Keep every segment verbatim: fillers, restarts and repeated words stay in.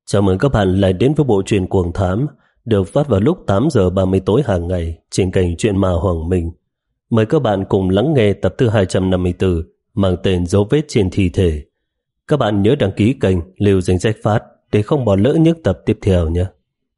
Chào mừng các bạn lại đến với bộ truyện Cuồng Thám, được phát vào lúc tám giờ ba mươi tối hàng ngày trên kênh Truyện Ma Hoàng Minh. Mời các bạn cùng lắng nghe tập thứ hai trăm năm mươi tư mang tên Dấu Vết Trên Thi Thể. Các bạn nhớ đăng ký kênh, lưu danh sách phát để không bỏ lỡ những tập tiếp theo nhé.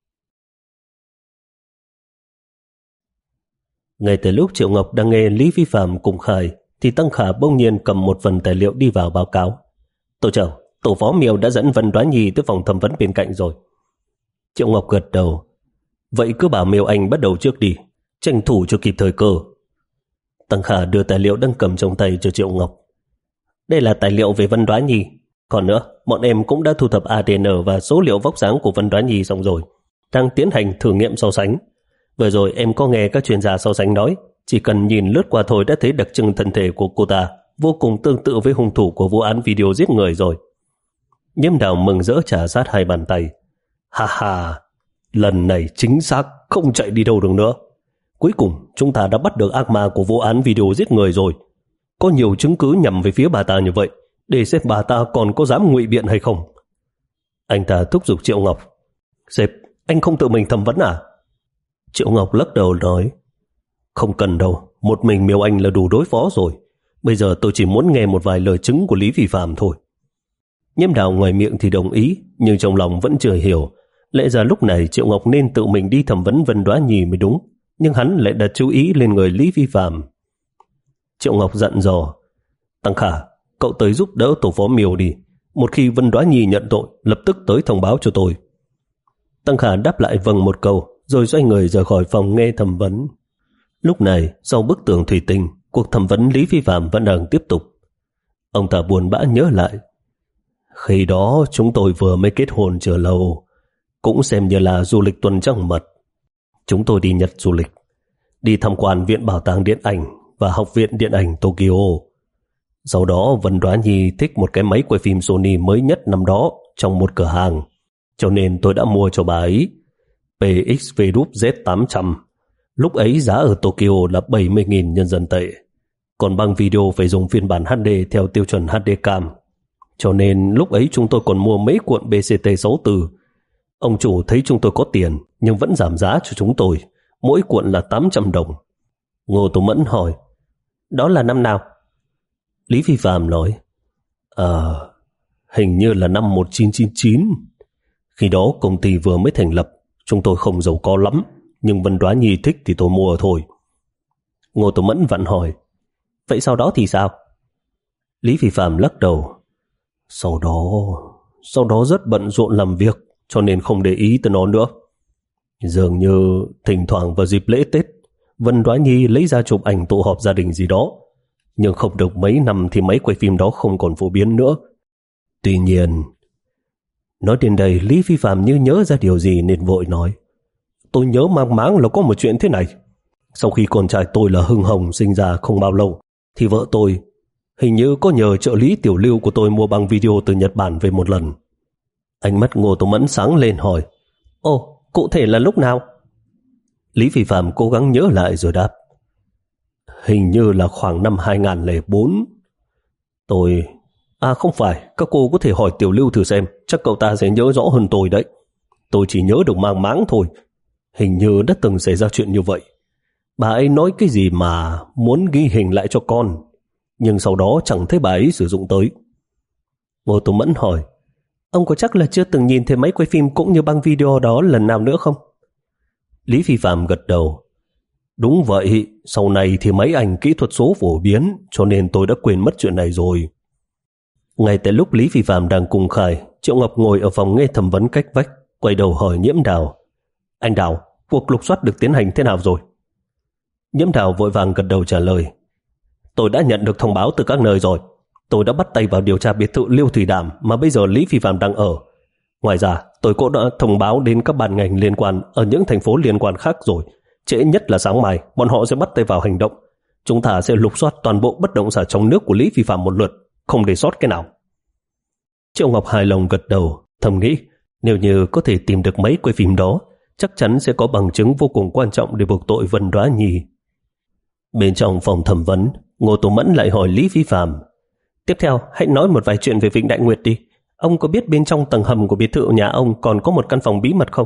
Ngay từ lúc Triệu Ngọc đang nghe Lý Phi Phạm cùng khai thì Tăng Khả bỗng nhiên cầm một phần tài liệu đi vào báo cáo. Tổ trưởng, tổ phó Miêu đã dẫn Vân Đoá Nhi tới phòng thẩm vấn bên cạnh rồi. Triệu Ngọc gật đầu. Vậy cứ bảo Miêu Anh bắt đầu trước đi, tranh thủ cho kịp thời cơ. Tăng Khả đưa tài liệu đang cầm trong tay cho Triệu Ngọc. Đây là tài liệu về Vân Đoá Nhi. Còn nữa, bọn em cũng đã thu thập a đê en và số liệu vóc dáng của Vân Đoá Nhi xong rồi, đang tiến hành thử nghiệm so sánh. Vừa rồi em có nghe các chuyên gia so sánh nói, chỉ cần nhìn lướt qua thôi đã thấy đặc trưng thân thể của cô ta vô cùng tương tự với hung thủ của vụ án video giết người rồi. Nhiễm Đào mừng rỡ trả sát hai bàn tay. Ha ha, lần này chính xác không chạy đi đâu được nữa. Cuối cùng chúng ta đã bắt được ác ma của vụ án video giết người rồi. Có nhiều chứng cứ nhằm về phía bà ta như vậy, để xem bà ta còn có dám ngụy biện hay không. Anh ta thúc giục Triệu Ngọc. Sếp, anh không tự mình thẩm vấn à? Triệu Ngọc lắc đầu nói, không cần đâu, một mình Miêu Anh là đủ đối phó rồi. Bây giờ tôi chỉ muốn nghe một vài lời chứng của Lý Phi Phạm thôi. Nhiễm Đào ngoài miệng thì đồng ý, nhưng trong lòng vẫn chưa hiểu. Lẽ ra lúc này Triệu Ngọc nên tự mình đi thẩm vấn Vân Đoá Nhi mới đúng, nhưng hắn lại đặt chú ý lên người Lý Phi Phạm. Triệu Ngọc dặn dò, Tăng Khả, cậu tới giúp đỡ tổ phó Miêu đi. Một khi Vân Đoá Nhi nhận tội, lập tức tới thông báo cho tôi. Tăng Khả đáp lại vâng một câu, rồi xoay người rời khỏi phòng nghe thẩm vấn. Lúc này, sau bức tường thủy tinh, cuộc thẩm vấn Lý Phi Phạm vẫn đang tiếp tục. Ông ta buồn bã nhớ lại. Khi đó chúng tôi vừa mới kết hôn chưa lâu, cũng xem như là du lịch tuần trăng mật. Chúng tôi đi Nhật du lịch, đi tham quan Viện Bảo tàng Điện ảnh và Học viện Điện ảnh Tokyo. Sau đó Vân Đoá Nhi thích một cái máy quay phim Sony mới nhất năm đó trong một cửa hàng, cho nên tôi đã mua cho bà ấy pê ích vê Z tám trăm. Lúc ấy giá ở Tokyo là bảy mươi nghìn nhân dân tệ, còn băng video phải dùng phiên bản hát đê theo tiêu chuẩn hát đê cam. Cho nên lúc ấy chúng tôi còn mua mấy cuộn bê xê tê sáu mươi tư. Ông chủ thấy chúng tôi có tiền nhưng vẫn giảm giá cho chúng tôi, mỗi cuộn là tám trăm đồng. Ngô Tú Mẫn hỏi, đó là năm nào? Lý Phi Phạm nói, Ờ, à, hình như là năm một nghìn chín trăm chín mươi chín. Khi đó công ty vừa mới thành lập, chúng tôi không giàu có lắm, nhưng Vân Đoá Nhi thích thì tôi mua thôi. Ngô Tú Mẫn vặn hỏi, vậy sau đó thì sao? Lý Phi Phạm lắc đầu, Sau đó, sau đó rất bận rộn làm việc, cho nên không để ý tới nó nữa. Dường như thỉnh thoảng vào dịp lễ Tết, Vân Đoá Nhi lấy ra chụp ảnh tụ họp gia đình gì đó, nhưng không được mấy năm thì máy quay phim đó không còn phổ biến nữa. Tuy nhiên, nói đến đây Lý Phi Phạm như nhớ ra điều gì nên vội nói, tôi nhớ mang máng là có một chuyện thế này. Sau khi con trai tôi là Hưng Hồng sinh ra không bao lâu, thì vợ tôi hình như có nhờ trợ lý Tiểu Lưu của tôi mua băng video từ Nhật Bản về một lần. Ánh mắt Ngô Tú Mẫn sáng lên hỏi, Ồ, cụ thể là lúc nào? Lý Phi Phạm cố gắng nhớ lại rồi đáp, hình như là khoảng năm hai không không bốn. Tôi... À không phải, các cô có thể hỏi Tiểu Lưu thử xem, chắc cậu ta sẽ nhớ rõ hơn tôi đấy. Tôi chỉ nhớ được mang máng thôi. Hình như đã từng xảy ra chuyện như vậy. Bà ấy nói cái gì mà muốn ghi hình lại cho con, nhưng sau đó chẳng thấy bà ấy sử dụng tới. Ngô Tú Mẫn hỏi, ông có chắc là chưa từng nhìn thấy máy quay phim cũng như băng video đó lần nào nữa không? Lý Phi Phạm gật đầu. Đúng vậy, sau này thì máy ảnh kỹ thuật số phổ biến, cho nên tôi đã quên mất chuyện này rồi. Ngay tại lúc Lý Phi Phạm đang cùng khai, Triệu Ngọc ngồi ở phòng nghe thẩm vấn cách vách, quay đầu hỏi Nhiễm Đào, Anh Đào, cuộc lục soát được tiến hành thế nào rồi? Nhiễm Đào vội vàng gật đầu trả lời, tôi đã nhận được thông báo từ các nơi rồi. Tôi đã bắt tay vào điều tra biệt thự Liêu Thủy Đàm mà bây giờ Lý Phi Phạm đang ở. Ngoài ra, tôi cũng đã thông báo đến các ban ngành liên quan ở những thành phố liên quan khác rồi. Trễ nhất là sáng mai, bọn họ sẽ bắt tay vào hành động. Chúng ta sẽ lục soát toàn bộ bất động sản trong nước của Lý Phi Phạm một lượt, không để sót cái nào. Triệu Ngọc hài lòng gật đầu, thầm nghĩ, nếu như có thể tìm được mấy quay phim đó, chắc chắn sẽ có bằng chứng vô cùng quan trọng để buộc tội Vân Đoá Nhi. Bên trong phòng thẩm vấn, Ngô Tú Mẫn lại hỏi Lý Phi Phạm, tiếp theo hãy nói một vài chuyện về Vịnh Đại Nguyệt đi. Ông có biết bên trong tầng hầm của biệt thự nhà ông còn có một căn phòng bí mật không?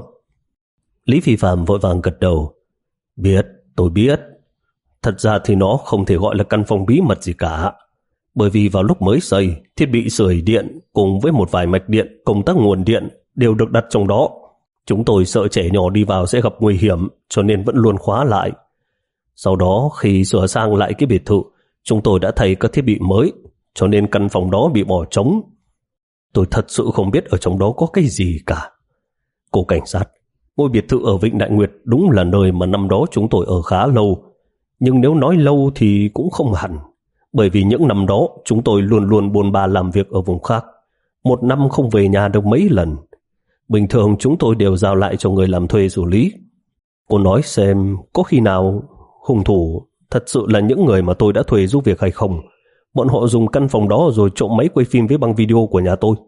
Lý Phi Phạm vội vàng gật đầu. Biết, tôi biết. Thật ra thì nó không thể gọi là căn phòng bí mật gì cả. Bởi vì vào lúc mới xây, thiết bị sưởi điện cùng với một vài mạch điện, công tắc nguồn điện đều được đặt trong đó. Chúng tôi sợ trẻ nhỏ đi vào sẽ gặp nguy hiểm, cho nên vẫn luôn khóa lại. Sau đó khi sửa sang lại cái biệt thự, chúng tôi đã thay các thiết bị mới, cho nên căn phòng đó bị bỏ trống. Tôi thật sự không biết ở trong đó có cái gì cả. Cô cảnh sát, ngôi biệt thự ở Vịnh Đại Nguyệt đúng là nơi mà năm đó chúng tôi ở khá lâu. Nhưng nếu nói lâu thì cũng không hẳn, bởi vì những năm đó chúng tôi luôn luôn buôn ba làm việc ở vùng khác. Một năm không về nhà được mấy lần. Bình thường chúng tôi đều giao lại cho người làm thuê xử lý. Cô nói xem có khi nào hung thủ thật sự là những người mà tôi đã thuê giúp việc hay không? Bọn họ dùng căn phòng đó rồi trộm máy quay phim với băng video của nhà tôi.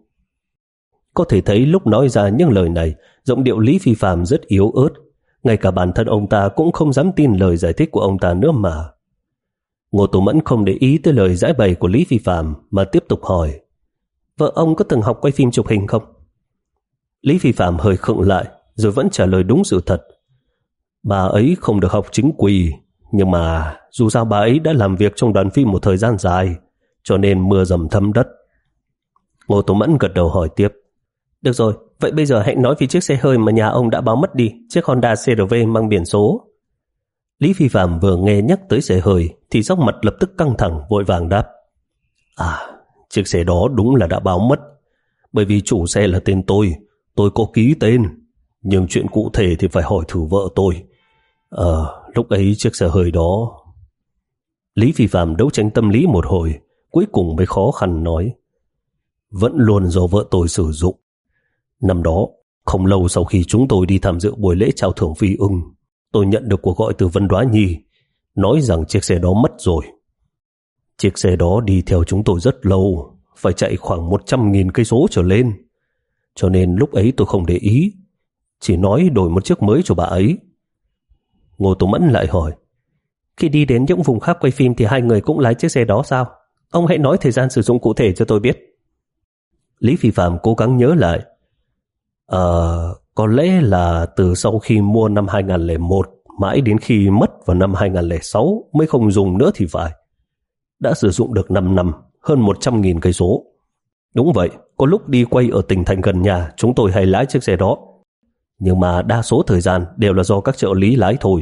Có thể thấy lúc nói ra những lời này, giọng điệu Lý Phi Phạm rất yếu ớt. Ngay cả bản thân ông ta cũng không dám tin lời giải thích của ông ta nữa mà. Ngô Tố Mẫn không để ý tới lời giải bày của Lý Phi Phạm mà tiếp tục hỏi: Vợ ông có từng học quay phim chụp hình không? Lý Phi Phạm hơi khựng lại rồi vẫn trả lời đúng sự thật. Bà ấy không được học chính quy, nhưng mà dù sao bà ấy đã làm việc trong đoàn phim một thời gian dài, cho nên mưa dầm thấm đất. Ngô Tố Mẫn gật đầu hỏi tiếp: Được rồi, vậy bây giờ hãy nói về chiếc xe hơi mà nhà ông đã báo mất đi, chiếc Honda xê rờ vê mang biển số. Lý Phi Phạm vừa nghe nhắc tới xe hơi thì sắc mặt lập tức căng thẳng, vội vàng đáp: À, chiếc xe đó đúng là đã báo mất. Bởi vì chủ xe là tên tôi, tôi có ký tên, nhưng chuyện cụ thể thì phải hỏi thử vợ tôi. Ờ, lúc ấy chiếc xe hơi đó... Lý Phi Phạm đấu tranh tâm lý một hồi, cuối cùng mới khó khăn nói: Vẫn luôn do vợ tôi sử dụng. Năm đó, không lâu sau khi chúng tôi đi tham dự buổi lễ trao thưởng phi ưng, tôi nhận được cuộc gọi từ Vân Đoá Nhi, nói rằng chiếc xe đó mất rồi. Chiếc xe đó đi theo chúng tôi rất lâu, phải chạy khoảng một trăm nghìn cây số trở lên. Cho nên lúc ấy tôi không để ý, chỉ nói đổi một chiếc mới cho bà ấy. Ngô Tố Mẫn lại hỏi: Khi đi đến những vùng khác quay phim thì hai người cũng lái chiếc xe đó sao? Ông hãy nói thời gian sử dụng cụ thể cho tôi biết. Lý Phi Phạm cố gắng nhớ lại. Ờ, có lẽ là từ sau khi mua năm hai không không một mãi đến khi mất vào năm hai không không sáu mới không dùng nữa thì phải. Đã sử dụng được năm năm, hơn một trăm nghìn cây số. Đúng vậy, có lúc đi quay ở tỉnh thành gần nhà chúng tôi hay lái chiếc xe đó. Nhưng mà đa số thời gian đều là do các trợ lý lái thôi.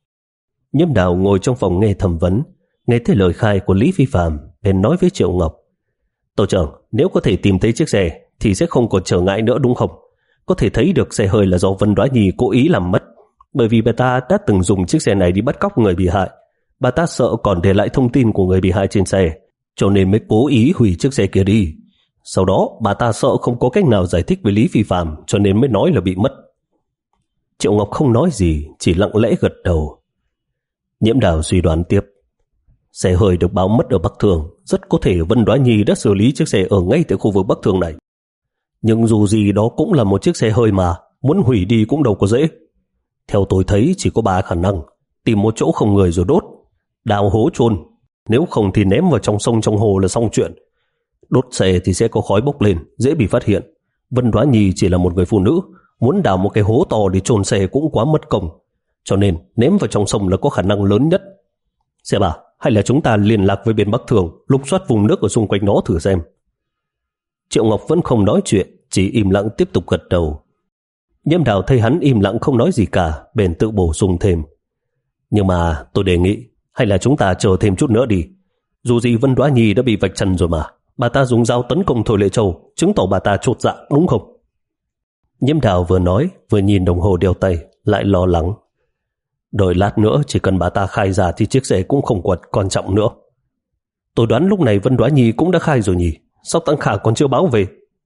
Nhiễm Đào ngồi trong phòng nghe thẩm vấn, nghe thấy lời khai của Lý Phi Phạm, bèn nói với Triệu Ngọc: Tổ trưởng, nếu có thể tìm thấy chiếc xe thì sẽ không còn trở ngại nữa đúng không? Có thể thấy được xe hơi là do Vân Đoá Nhi cố ý làm mất, bởi vì bà ta đã từng dùng chiếc xe này đi bắt cóc người bị hại. Bà ta sợ còn để lại thông tin của người bị hại trên xe, cho nên mới cố ý hủy chiếc xe kia đi. Sau đó bà ta sợ không có cách nào giải thích với Lý Phi Phạm, cho nên mới nói là bị mất. Triệu Ngọc không nói gì, chỉ lặng lẽ gật đầu. Nhiễm Đào suy đoán tiếp: Xe hơi được báo mất ở Bắc Thường, rất có thể Vân Đoá Nhi đã xử lý chiếc xe ở ngay tại khu vực Bắc Thường này. Nhưng dù gì đó cũng là một chiếc xe hơi mà, muốn hủy đi cũng đâu có dễ. Theo tôi thấy chỉ có ba khả năng: tìm một chỗ không người rồi đốt, đào hố chôn, nếu không thì ném vào trong sông trong hồ là xong chuyện. Đốt xe thì sẽ có khói bốc lên, dễ bị phát hiện. Vân Đoá Nhi chỉ là một người phụ nữ, muốn đào một cái hố to để chôn xe cũng quá mất công, cho nên ném vào trong sông là có khả năng lớn nhất. Xe bà, hay là chúng ta liên lạc với bên Bắc Thường, lục soát vùng nước ở xung quanh nó thử xem. Triệu Ngọc vẫn không nói chuyện, chỉ im lặng tiếp tục gật đầu. Nhiễm Đào thấy hắn im lặng không nói gì cả, bèn tự bổ sung thêm: Nhưng mà tôi đề nghị hay là chúng ta chờ thêm chút nữa đi. Dù gì Vân Đoá Nhi đã bị vạch trần rồi mà. Bà ta dùng dao tấn công Thôi Lệ Châu, chứng tỏ bà ta chột dạ đúng không? Nhiễm Đào vừa nói vừa nhìn đồng hồ đeo tay, lại lo lắng: Đợi lát nữa chỉ cần bà ta khai ra thì chiếc xe cũng không quan trọng nữa. Tôi đoán lúc này Vân Đoá Nhi cũng đã khai rồi nhỉ? Sao Tăng Khả còn chưa báo về?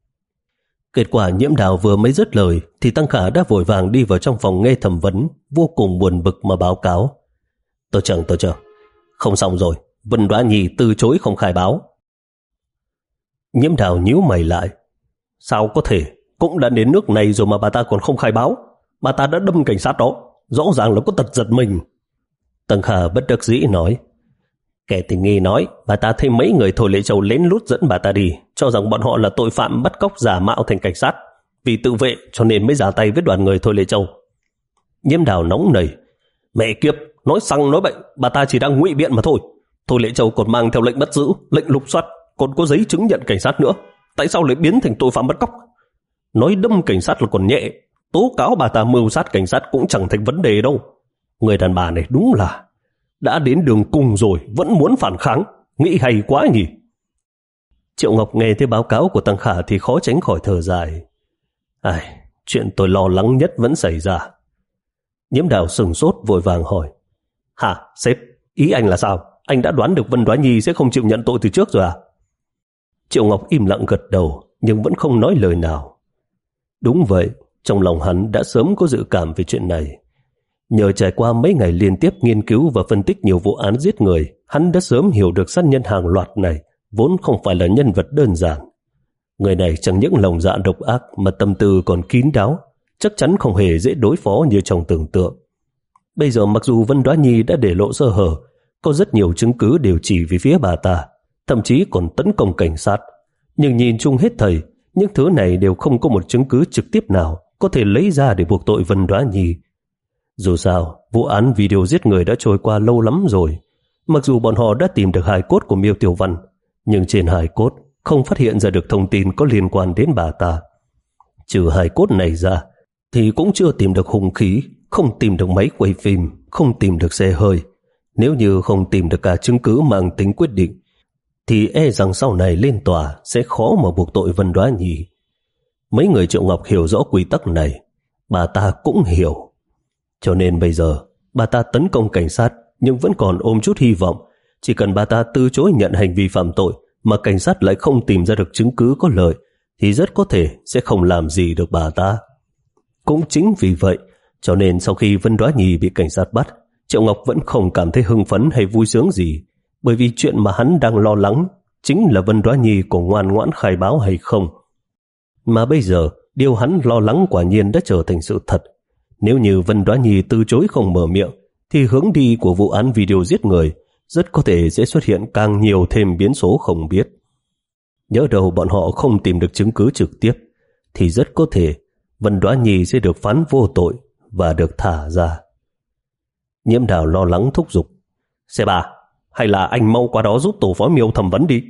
Kết quả Nhiễm Đào vừa mới dứt lời thì Tăng Khả đã vội vàng đi vào trong phòng nghe thẩm vấn, vô cùng buồn bực mà báo cáo: Tổ trưởng, tổ trưởng, không xong rồi, Vân Đoá Nhi từ chối không khai báo. Nhiễm Đào nhíu mày lại: Sao có thể? Cũng đã đến nước này rồi mà bà ta còn không khai báo. Bà ta đã đâm cảnh sát đó, rõ ràng là có tật giật mình. Tăng Khả bất đắc dĩ nói: Kẻ tình nghi nói, bà ta thấy mấy người Thôi Lệ Châu lén lút dẫn bà ta đi, cho rằng bọn họ là tội phạm bắt cóc giả mạo thành cảnh sát. Vì tự vệ cho nên mới ra tay với đoàn người Thôi Lệ Châu. Nhiễm Đào nóng nảy, mẹ kiếp, nói xăng nói bệnh, bà ta chỉ đang ngụy biện mà thôi. Thôi Lệ Châu còn mang theo lệnh bắt giữ, lệnh lục soát, còn có giấy chứng nhận cảnh sát nữa. Tại sao lại biến thành tội phạm bắt cóc? Nói đâm cảnh sát là còn nhẹ, tố cáo bà ta mưu sát cảnh sát cũng chẳng thành vấn đề đâu. Người đàn bà này đúng là đã đến đường cùng rồi vẫn muốn phản kháng, nghĩ hay quá nhỉ. Triệu Ngọc nghe thấy báo cáo của Tăng Khả thì khó tránh khỏi thở dài. Ai, chuyện tôi lo lắng nhất vẫn xảy ra. Nhiễm Đào sừng sốt vội vàng hỏi, hả sếp, ý anh là sao? Anh đã đoán được Vân Đoá Nhi sẽ không chịu nhận tội từ trước rồi à? Triệu Ngọc im lặng gật đầu nhưng vẫn không nói lời nào. Đúng vậy, trong lòng hắn đã sớm có dự cảm về chuyện này. Nhờ trải qua mấy ngày liên tiếp nghiên cứu và phân tích nhiều vụ án giết người, hắn đã sớm hiểu được sát nhân hàng loạt này vốn không phải là nhân vật đơn giản. Người này chẳng những lòng dạ độc ác mà tâm tư còn kín đáo, chắc chắn không hề dễ đối phó như trong tưởng tượng. Bây giờ mặc dù Vân Đoá Nhi đã để lộ sơ hở, có rất nhiều chứng cứ đều chỉ về phía bà ta, thậm chí còn tấn công cảnh sát. Nhưng nhìn chung hết thảy, những thứ này đều không có một chứng cứ trực tiếp nào có thể lấy ra để buộc tội Vân Đoá Nhi. Dù sao, vụ án video giết người đã trôi qua lâu lắm rồi. Mặc dù bọn họ đã tìm được hài cốt của Miêu Tiểu Văn, nhưng trên hài cốt không phát hiện ra được thông tin có liên quan đến bà ta. Trừ hài cốt này ra, thì cũng chưa tìm được hung khí, không tìm được máy quay phim, không tìm được xe hơi. Nếu như không tìm được cả chứng cứ mang tính quyết định, thì e rằng sau này lên tòa sẽ khó mà buộc tội Vân Đoá Nhi. Mấy người Triệu Ngọc hiểu rõ quy tắc này, bà ta cũng hiểu. Cho nên bây giờ, bà ta tấn công cảnh sát nhưng vẫn còn ôm chút hy vọng. Chỉ cần bà ta từ chối nhận hành vi phạm tội mà cảnh sát lại không tìm ra được chứng cứ có lợi, thì rất có thể sẽ không làm gì được bà ta. Cũng chính vì vậy, cho nên sau khi Vân Đoá Nhi bị cảnh sát bắt, Triệu Ngọc vẫn không cảm thấy hưng phấn hay vui sướng gì, bởi vì chuyện mà hắn đang lo lắng chính là Vân Đoá Nhi có ngoan ngoãn khai báo hay không. Mà bây giờ, điều hắn lo lắng quả nhiên đã trở thành sự thật. Nếu như Vân Đoá Nhi từ chối không mở miệng, thì hướng đi của vụ án video giết người rất có thể sẽ xuất hiện càng nhiều thêm biến số không biết. Nhớ đầu bọn họ không tìm được chứng cứ trực tiếp, thì rất có thể Vân Đoá Nhi sẽ được phán vô tội và được thả ra. Nhiễm Đào lo lắng thúc giục, xe bà, hay là anh mau qua đó giúp tổ phó Miêu thẩm vấn đi.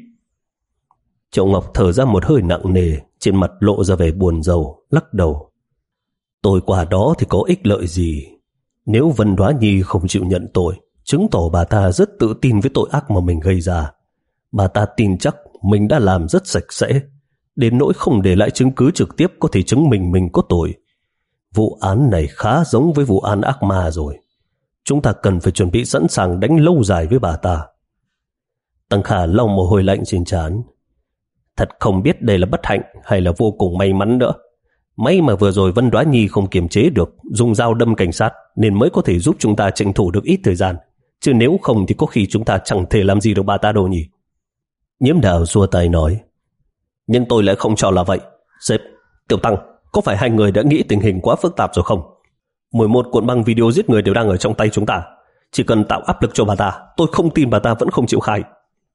Triệu Ngọc thở ra một hơi nặng nề, trên mặt lộ ra vẻ buồn rầu, lắc đầu. Tôi qua đó thì có ích lợi gì? Nếu Vân Đoá Nhi không chịu nhận tội, chứng tỏ bà ta rất tự tin với tội ác mà mình gây ra. Bà ta tin chắc mình đã làm rất sạch sẽ, đến nỗi không để lại chứng cứ trực tiếp có thể chứng minh mình có tội. Vụ án này khá giống với vụ án ác ma rồi. Chúng ta cần phải chuẩn bị sẵn sàng đánh lâu dài với bà ta. Tăng Khả lau mồ hôi lạnh trên trán. Thật không biết đây là bất hạnh hay là vô cùng may mắn nữa. May mà vừa rồi Vân Đoá Nhi không kiềm chế được, dùng dao đâm cảnh sát nên mới có thể giúp chúng ta tranh thủ được ít thời gian. Chứ nếu không thì có khi chúng ta chẳng thể làm gì được bà ta đâu nhỉ. Nhiễm Đào xua tay nói. Nhưng tôi lại không cho là vậy. Sếp, Tiểu Tăng, có phải hai người đã nghĩ tình hình quá phức tạp rồi không? mười một cuộn băng video giết người đều đang ở trong tay chúng ta. Chỉ cần tạo áp lực cho bà ta, tôi không tin bà ta vẫn không chịu khai.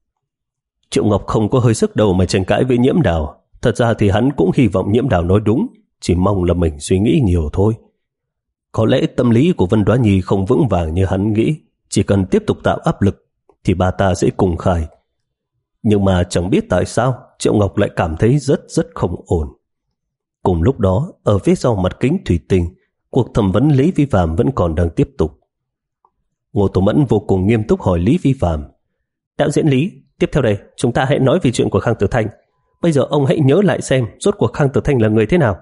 Triệu Ngọc không có hơi sức đầu mà tranh cãi với Nhiễm Đào. Thật ra thì hắn cũng hy vọng Nhiễm Đào nói đúng, chỉ mong là mình suy nghĩ nhiều thôi. Có lẽ tâm lý của Vân Đoá Nhi không vững vàng như hắn nghĩ, chỉ cần tiếp tục tạo áp lực thì bà ta sẽ cùng khai. Nhưng mà chẳng biết tại sao Triệu Ngọc lại cảm thấy rất rất không ổn. Cùng lúc đó, ở phía sau mặt kính thủy tinh, cuộc thẩm vấn Lý Vi Phạm vẫn còn đang tiếp tục. Ngô Tổ Mẫn vô cùng nghiêm túc hỏi Lý Vi Phạm. Đạo diễn Lý, tiếp theo đây chúng ta hãy nói về chuyện của Khang Tử Thanh. Bây giờ ông hãy nhớ lại xem rốt cuộc Khang Tử Thanh là người thế nào.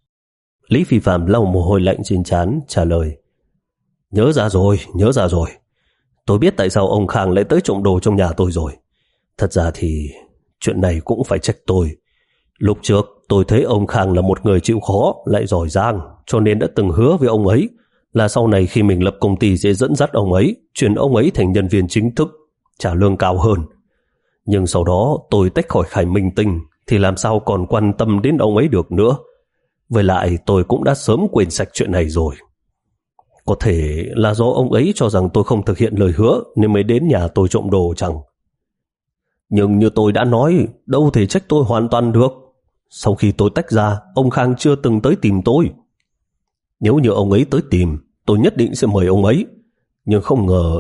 Lý Vi Phạm lau mồ hôi lạnh trên trán trả lời. Nhớ ra rồi, nhớ ra rồi. Tôi biết tại sao ông Khang lại tới trộm đồ trong nhà tôi rồi. Thật ra thì chuyện này cũng phải trách tôi. Lúc trước tôi thấy ông Khang là một người chịu khó lại giỏi giang, cho nên đã từng hứa với ông ấy là sau này khi mình lập công ty sẽ dẫn dắt ông ấy, chuyển ông ấy thành nhân viên chính thức, trả lương cao hơn. Nhưng sau đó tôi tách khỏi Khải Minh Tinh thì làm sao còn quan tâm đến ông ấy được nữa. Với lại tôi cũng đã sớm quên sạch chuyện này rồi. Có thể là do ông ấy cho rằng tôi không thực hiện lời hứa nên mới đến nhà tôi trộm đồ chẳng. Nhưng như tôi đã nói, đâu thể trách tôi hoàn toàn được. Sau khi tôi tách ra, ông Khang chưa từng tới tìm tôi. Nếu như ông ấy tới tìm, tôi nhất định sẽ mời ông ấy. Nhưng không ngờ...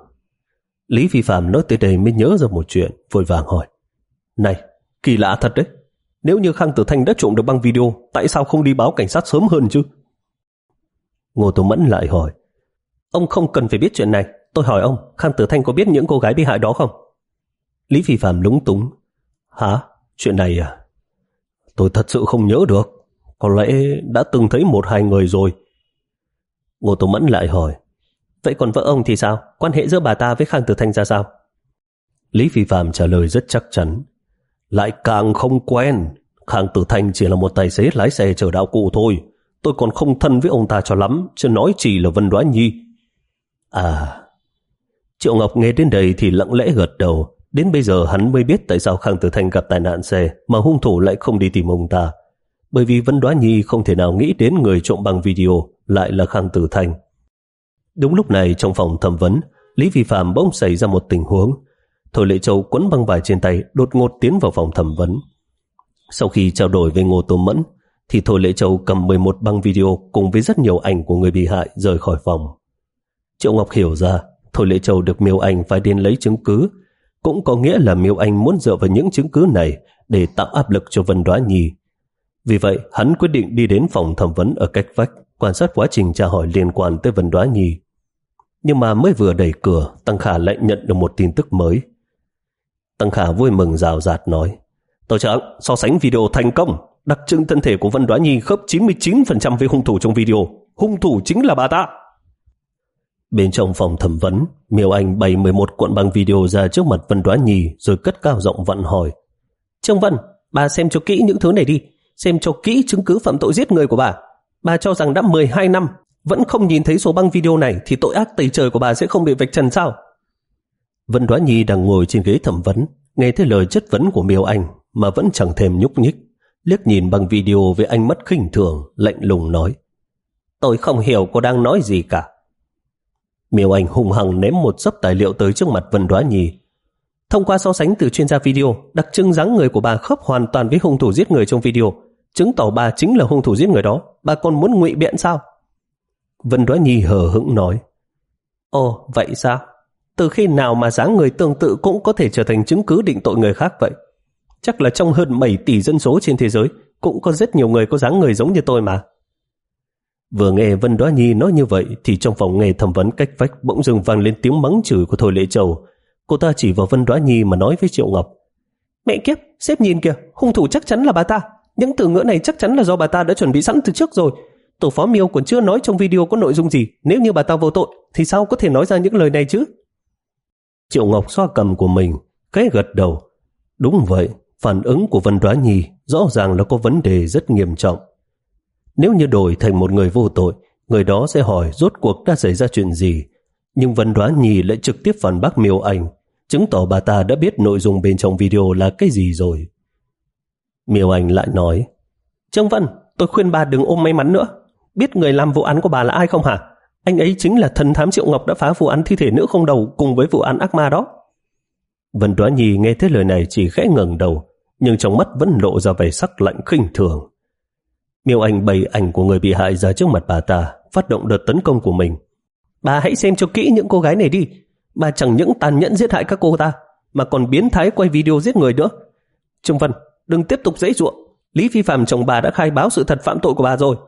Lý Phi Phạm nói tới đây mới nhớ ra một chuyện, vội vàng hỏi. Này, kỳ lạ thật đấy. Nếu như Khang Tử Thanh đã trộm được băng video, tại sao không đi báo cảnh sát sớm hơn chứ? Ngô Tô Mẫn lại hỏi. Ông không cần phải biết chuyện này. Tôi hỏi ông, Khang Tử Thanh có biết những cô gái bị hại đó không? Lý Phi Phạm lúng túng. Hả? Chuyện này à? Tôi thật sự không nhớ được. Có lẽ đã từng thấy một hai người rồi. Ngô Tô Mẫn lại hỏi. Vậy còn vợ ông thì sao? Quan hệ giữa bà ta với Khang Tử Thanh ra sao? Lý Phi Phạm trả lời rất chắc chắn. Lại càng không quen. Khang Tử Thanh chỉ là một tài xế lái xe chở đạo cụ thôi. Tôi còn không thân với ông ta cho lắm, chứ nói chỉ là Vân Đoá Nhi. À... Triệu Ngọc nghe đến đây thì lặng lẽ gật đầu. Đến bây giờ hắn mới biết tại sao Khang Tử Thanh gặp tai nạn xe mà hung thủ lại không đi tìm ông ta. Bởi vì Vân Đoá Nhi không thể nào nghĩ đến người trộm băng video lại là Khang Tử Thanh. Đúng lúc này trong phòng thẩm vấn, Lý Phi Phạm bỗng xảy ra một tình huống. Thôi Lệ Châu quấn băng vải trên tay đột ngột tiến vào phòng thẩm vấn. Sau khi trao đổi với Ngô Tô Mẫn thì Thôi Lệ Châu cầm mười một băng video cùng với rất nhiều ảnh của người bị hại rời khỏi phòng. Triệu Ngọc hiểu ra Thôi Lệ Châu được Miêu Anh phải đến lấy chứng cứ, cũng có nghĩa là Miêu Anh muốn dựa vào những chứng cứ này để tạo áp lực cho Vân Đoá Nhi. Vì vậy hắn quyết định đi đến phòng thẩm vấn ở cách vách, quan sát quá trình tra hỏi liên quan tới Vân Đoá Nhi. Nhưng mà mới vừa đẩy cửa, Tăng Khả lại nhận được một tin tức mới. Tăng Khả vui mừng rào rạt nói. Tổ trưởng, so sánh video thành công, đặc trưng thân thể của Vân Đoá Nhi khớp chín mươi chín phần trăm với hung thủ trong video. Hung thủ chính là bà ta. Bên trong phòng thẩm vấn, Miêu Anh bày mười một cuộn băng video ra trước mặt Vân Đoá Nhi rồi cất cao giọng vặn hỏi. Trương Vân, bà xem cho kỹ những thứ này đi, xem cho kỹ chứng cứ phạm tội giết người của bà. Bà cho rằng đã mười hai năm vẫn không nhìn thấy số băng video này thì tội ác tày trời của bà sẽ không bị vạch trần sao? Vân Đoá Nhi đang ngồi trên ghế thẩm vấn, nghe thấy lời chất vấn của Miêu Anh mà vẫn chẳng thèm nhúc nhích, liếc nhìn băng video với ánh mắt khinh thường, lạnh lùng nói. Tôi không hiểu cô đang nói gì cả. Miêu Anh hùng hăng ném một xấp tài liệu tới trước mặt Vân Đoá Nhi. Thông qua so sánh từ chuyên gia video, đặc trưng dáng người của bà khớp hoàn toàn với hung thủ giết người trong video, chứng tỏ bà chính là hung thủ giết người đó. Bà còn muốn ngụy biện sao? Vân Đoá Nhi hờ hững nói. Ồ, vậy sao? Từ khi nào mà dáng người tương tự cũng có thể trở thành chứng cứ định tội người khác vậy? Chắc là trong hơn bảy tỷ dân số trên thế giới cũng có rất nhiều người có dáng người giống như tôi mà. Vừa nghe Vân Đoá Nhi nói như vậy thì trong phòng nghe thẩm vấn cách vách bỗng dưng vang lên tiếng mắng chửi của Thôi Lệ Châu. Cô ta chỉ vào Vân Đoá Nhi mà nói với Triệu Ngọc. Mẹ kiếp, sếp nhìn kìa, hung thủ chắc chắn là bà ta. Những từ ngữ này chắc chắn là do bà ta đã chuẩn bị sẵn từ trước rồi. Tổ phó Miêu còn chưa nói trong video có nội dung gì. Nếu như bà ta vô tội thì sao có thể nói ra những lời này chứ? Triệu Ngọc xoa cầm của mình, khẽ gật đầu. Đúng vậy, phản ứng của Vân Đoá Nhi rõ ràng là có vấn đề rất nghiêm trọng. Nếu như đổi thành một người vô tội, người đó sẽ hỏi rốt cuộc đã xảy ra chuyện gì. Nhưng Vân Đoá Nhi lại trực tiếp phản bác Miêu Anh, chứng tỏ bà ta đã biết nội dung bên trong video là cái gì rồi. Miêu Anh lại nói. Trương Vân, tôi khuyên bà đừng ôm may mắn nữa. Biết người làm vụ án của bà là ai không hả? Anh ấy chính là thần thám Triệu Ngọc đã phá vụ án thi thể nữ không đầu cùng với vụ án ác ma đó. Vân Đoá Nhi nghe thấy lời này chỉ khẽ ngẩng đầu, nhưng trong mắt vẫn lộ ra vẻ sắc lạnh khinh thường. Miêu Anh bày ảnh của người bị hại ra trước mặt bà ta, phát động đợt tấn công của mình. Bà hãy xem cho kỹ những cô gái này đi. Bà chẳng những tàn nhẫn giết hại các cô ta, mà còn biến thái quay video giết người nữa. Trương Vân, đừng tiếp tục giãy giụa. Lý Phi Phạm chồng bà đã khai báo sự thật phạm tội của bà rồi.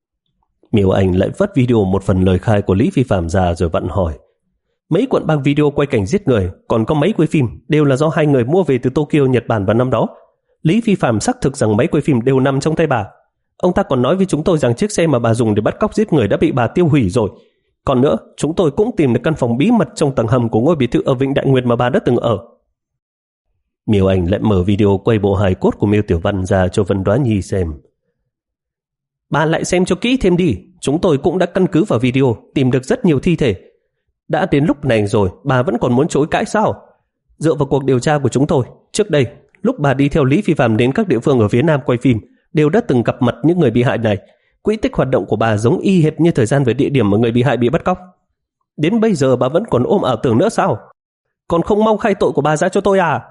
Miêu Anh lại vắt video một phần lời khai của Lý Phi Phạm ra rồi vặn hỏi. Mấy cuộn băng video quay cảnh giết người, còn có máy quay phim đều là do hai người mua về từ Tokyo, Nhật Bản vào năm đó. Lý Phi Phạm xác thực rằng máy quay phim đều nằm trong tay bà. Ông ta còn nói với chúng tôi rằng chiếc xe mà bà dùng để bắt cóc giết người đã bị bà tiêu hủy rồi. Còn nữa, chúng tôi cũng tìm được căn phòng bí mật trong tầng hầm của ngôi biệt thự ở Vịnh Đại Nguyệt mà bà đã từng ở. Miêu Anh lại mở video quay bộ hài cốt của Miêu Tiểu Văn ra cho Vân Đoá Nhi xem. Bà lại xem cho kỹ thêm đi. Chúng tôi cũng đã căn cứ vào video tìm được rất nhiều thi thể. Đã đến lúc này rồi, bà vẫn còn muốn chối cãi sao? Dựa vào cuộc điều tra của chúng tôi, trước đây, lúc bà đi theo Lý Phi Phạm đến các địa phương ở phía Nam quay phim, đều đã từng gặp mặt những người bị hại này. Quỹ tích hoạt động của bà giống y hệt như thời gian và địa điểm mà người bị hại bị bắt cóc. Đến bây giờ bà vẫn còn ôm ảo tưởng nữa sao? Còn không mau khai tội của bà ra cho tôi à?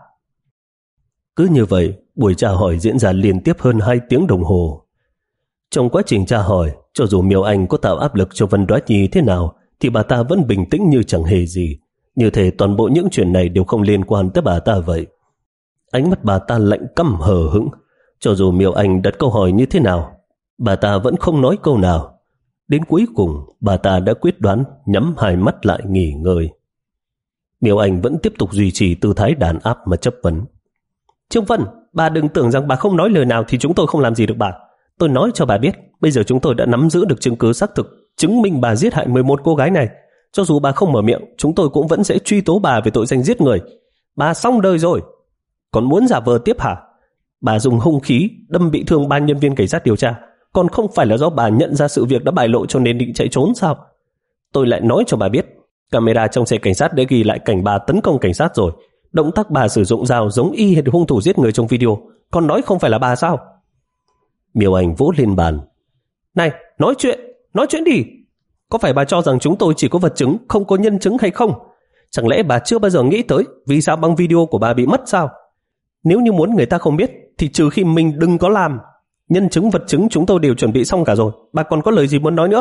Cứ như vậy, buổi tra hỏi diễn ra liên tiếp hơn hai tiếng đồng hồ. Trong quá trình tra hỏi, cho dù Miêu Anh có tạo áp lực cho Vân Đoá Nhi thế nào, thì bà ta vẫn bình tĩnh như chẳng hề gì. Như thể toàn bộ những chuyện này đều không liên quan tới bà ta vậy. Ánh mắt bà ta lạnh căm hờ hững. Cho dù Miêu Anh đặt câu hỏi như thế nào, bà ta vẫn không nói câu nào. Đến cuối cùng, bà ta đã quyết đoán nhắm hai mắt lại nghỉ ngơi. Miêu Anh vẫn tiếp tục duy trì tư thái đàn áp mà chất vấn. Trương Vân, bà đừng tưởng rằng bà không nói lời nào thì chúng tôi không làm gì được bà. Tôi nói cho bà biết, bây giờ chúng tôi đã nắm giữ được chứng cứ xác thực, chứng minh bà giết hại mười một cô gái này. Cho dù bà không mở miệng, chúng tôi cũng vẫn sẽ truy tố bà về tội danh giết người. Bà xong đời rồi. Còn muốn giả vờ tiếp hả? Bà dùng hung khí đâm bị thương ba nhân viên cảnh sát điều tra, còn không phải là do bà nhận ra sự việc đã bại lộ cho nên định chạy trốn sao? Tôi lại nói cho bà biết, camera trong xe cảnh sát đã ghi lại cảnh bà tấn công cảnh sát rồi. Động tác bà sử dụng dao giống y hệt hung thủ giết người trong video, còn nói không phải là bà sao? Miêu Anh vỗ lên bàn. Này, nói chuyện, nói chuyện đi. Có phải bà cho rằng chúng tôi chỉ có vật chứng, không có nhân chứng hay không? Chẳng lẽ bà chưa bao giờ nghĩ tới vì sao băng video của bà bị mất sao? Nếu như muốn người ta không biết, thì trừ khi mình đừng có làm. Nhân chứng vật chứng chúng tôi đều chuẩn bị xong cả rồi. Bà còn có lời gì muốn nói nữa?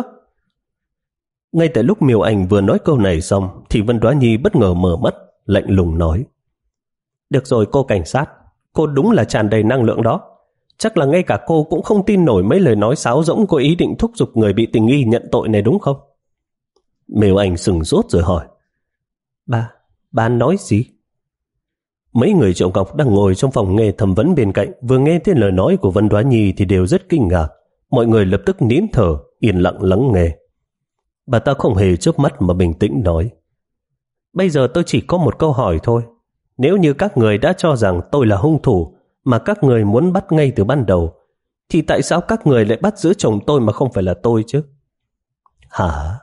Ngay tại lúc Miêu Anh vừa nói câu này xong, thì Vân Đoá Nhi bất ngờ mở mắt, lạnh lùng nói. Được rồi cô cảnh sát, cô đúng là tràn đầy năng lượng đó. Chắc là ngay cả cô cũng không tin nổi mấy lời nói sáo rỗng có ý định thúc giục người bị tình nghi nhận tội này đúng không? Miêu Anh sừng sốt rồi hỏi. Bà, bà nói gì? Mấy người Triệu Ngọc đang ngồi trong phòng nghe thẩm vấn bên cạnh, vừa nghe thấy lời nói của Vân Đoá Nhi thì đều rất kinh ngạc. Mọi người lập tức nín thở, yên lặng lắng nghe. Bà ta không hề chớp mắt mà bình tĩnh nói. Bây giờ tôi chỉ có một câu hỏi thôi. Nếu như các người đã cho rằng tôi là hung thủ mà các người muốn bắt ngay từ ban đầu, thì tại sao các người lại bắt giữ chồng tôi mà không phải là tôi chứ? Hả?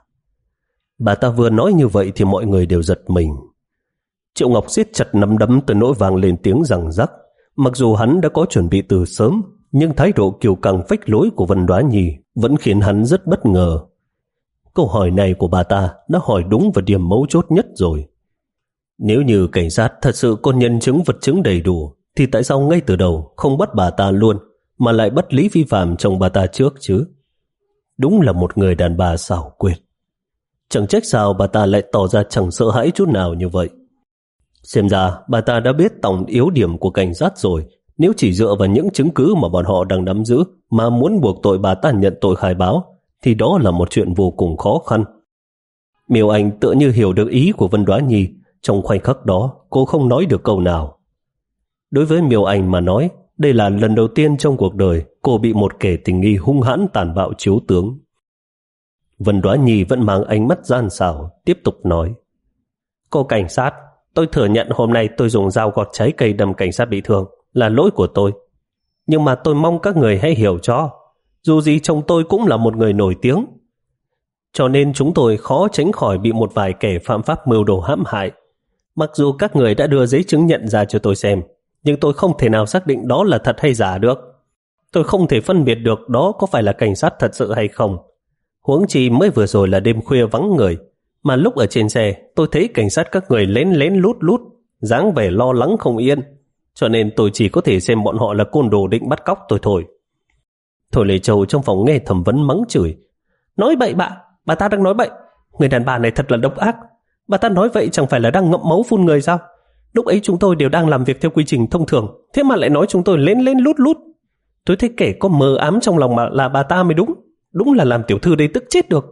Bà ta vừa nói như vậy thì mọi người đều giật mình. Triệu Ngọc siết chặt nắm đấm từ nỗi vang lên tiếng rằng rắc. Mặc dù hắn đã có chuẩn bị từ sớm, nhưng thái độ kiêu căng phách lối của Vân Đoá Nhi vẫn khiến hắn rất bất ngờ. Câu hỏi này của bà ta đã hỏi đúng vào điểm mấu chốt nhất rồi. Nếu như cảnh sát thật sự có nhân chứng vật chứng đầy đủ, thì tại sao ngay từ đầu không bắt bà ta luôn, mà lại bắt Lý Phi Phạm chồng bà ta trước chứ? Đúng là một người đàn bà xảo quyệt. Chẳng trách sao bà ta lại tỏ ra chẳng sợ hãi chút nào như vậy. Xem ra bà ta đã biết tổng yếu điểm của cảnh sát rồi. Nếu chỉ dựa vào những chứng cứ mà bọn họ đang nắm giữ mà muốn buộc tội bà ta nhận tội khai báo, thì đó là một chuyện vô cùng khó khăn. Miêu Anh tựa như hiểu được ý của Vân Đoá Nhi. Trong khoảnh khắc đó, cô không nói được câu nào. Đối với Miêu Anh mà nói, đây là lần đầu tiên trong cuộc đời cô bị một kẻ tình nghi hung hãn tàn bạo chiếu tướng. Vân Đoá Nhi vẫn mang ánh mắt gian xảo, tiếp tục nói. Cô cảnh sát, tôi thừa nhận hôm nay tôi dùng dao gọt trái cây đâm cảnh sát bị thương, là lỗi của tôi. Nhưng mà tôi mong các người hãy hiểu cho, dù gì chồng tôi cũng là một người nổi tiếng. Cho nên chúng tôi khó tránh khỏi bị một vài kẻ phạm pháp mưu đồ hãm hại. Mặc dù các người đã đưa giấy chứng nhận ra cho tôi xem, nhưng tôi không thể nào xác định đó là thật hay giả được. Tôi không thể phân biệt được đó có phải là cảnh sát thật sự hay không. Huống chi mới vừa rồi là đêm khuya vắng người, mà lúc ở trên xe tôi thấy cảnh sát các người lén lén lút lút, dáng vẻ lo lắng không yên, cho nên tôi chỉ có thể xem bọn họ là côn đồ định bắt cóc tôi thôi. Thôi Lê Châu trong phòng nghe thẩm vấn mắng chửi. Nói bậy bạ, bà ta đang nói bậy. Người đàn bà này thật là độc ác. Bà ta nói vậy chẳng phải là đang ngậm máu phun người sao? Lúc ấy chúng tôi đều đang làm việc theo quy trình thông thường, thế mà lại nói chúng tôi lén lén lút lút. Tôi thấy kẻ có mờ ám trong lòng mà là bà ta mới đúng. Đúng là làm tiểu thư đây tức chết được.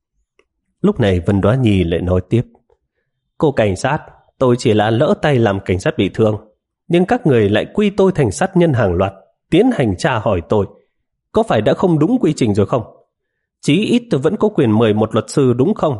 Lúc này Vân Đoá Nhi lại nói tiếp. Cô cảnh sát, tôi chỉ là lỡ tay làm cảnh sát bị thương, nhưng các người lại quy tôi thành sát nhân hàng loạt, tiến hành tra hỏi tôi. Có phải đã không đúng quy trình rồi không? Chí ít tôi vẫn có quyền mời một luật sư đúng không?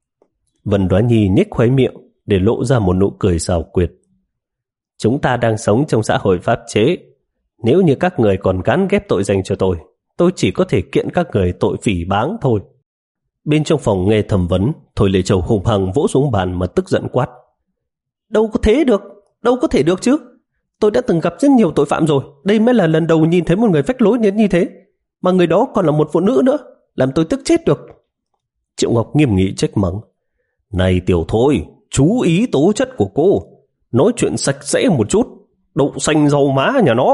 Vân Đoá Nhi nhếch khóe miệng để lộ ra một nụ cười xảo quyệt. Chúng ta đang sống trong xã hội pháp chế. Nếu như các người còn gán ghép tội danh cho tôi, tôi chỉ có thể kiện các người tội phỉ báng thôi. Bên trong phòng nghe thẩm vấn, Thôi Lê Châu hùng hăng vỗ xuống bàn mà tức giận quát. Đâu có thế được, đâu có thể được chứ. Tôi đã từng gặp rất nhiều tội phạm rồi, đây mới là lần đầu nhìn thấy một người phách lối như thế. mà người đó còn là một phụ nữ nữa, làm tôi tức chết được. Triệu Ngọc nghiêm nghị trách mắng. Này Tiểu Thôi, chú ý tố chất của cô, nói chuyện sạch sẽ một chút, đậu xanh rau má nhà nó.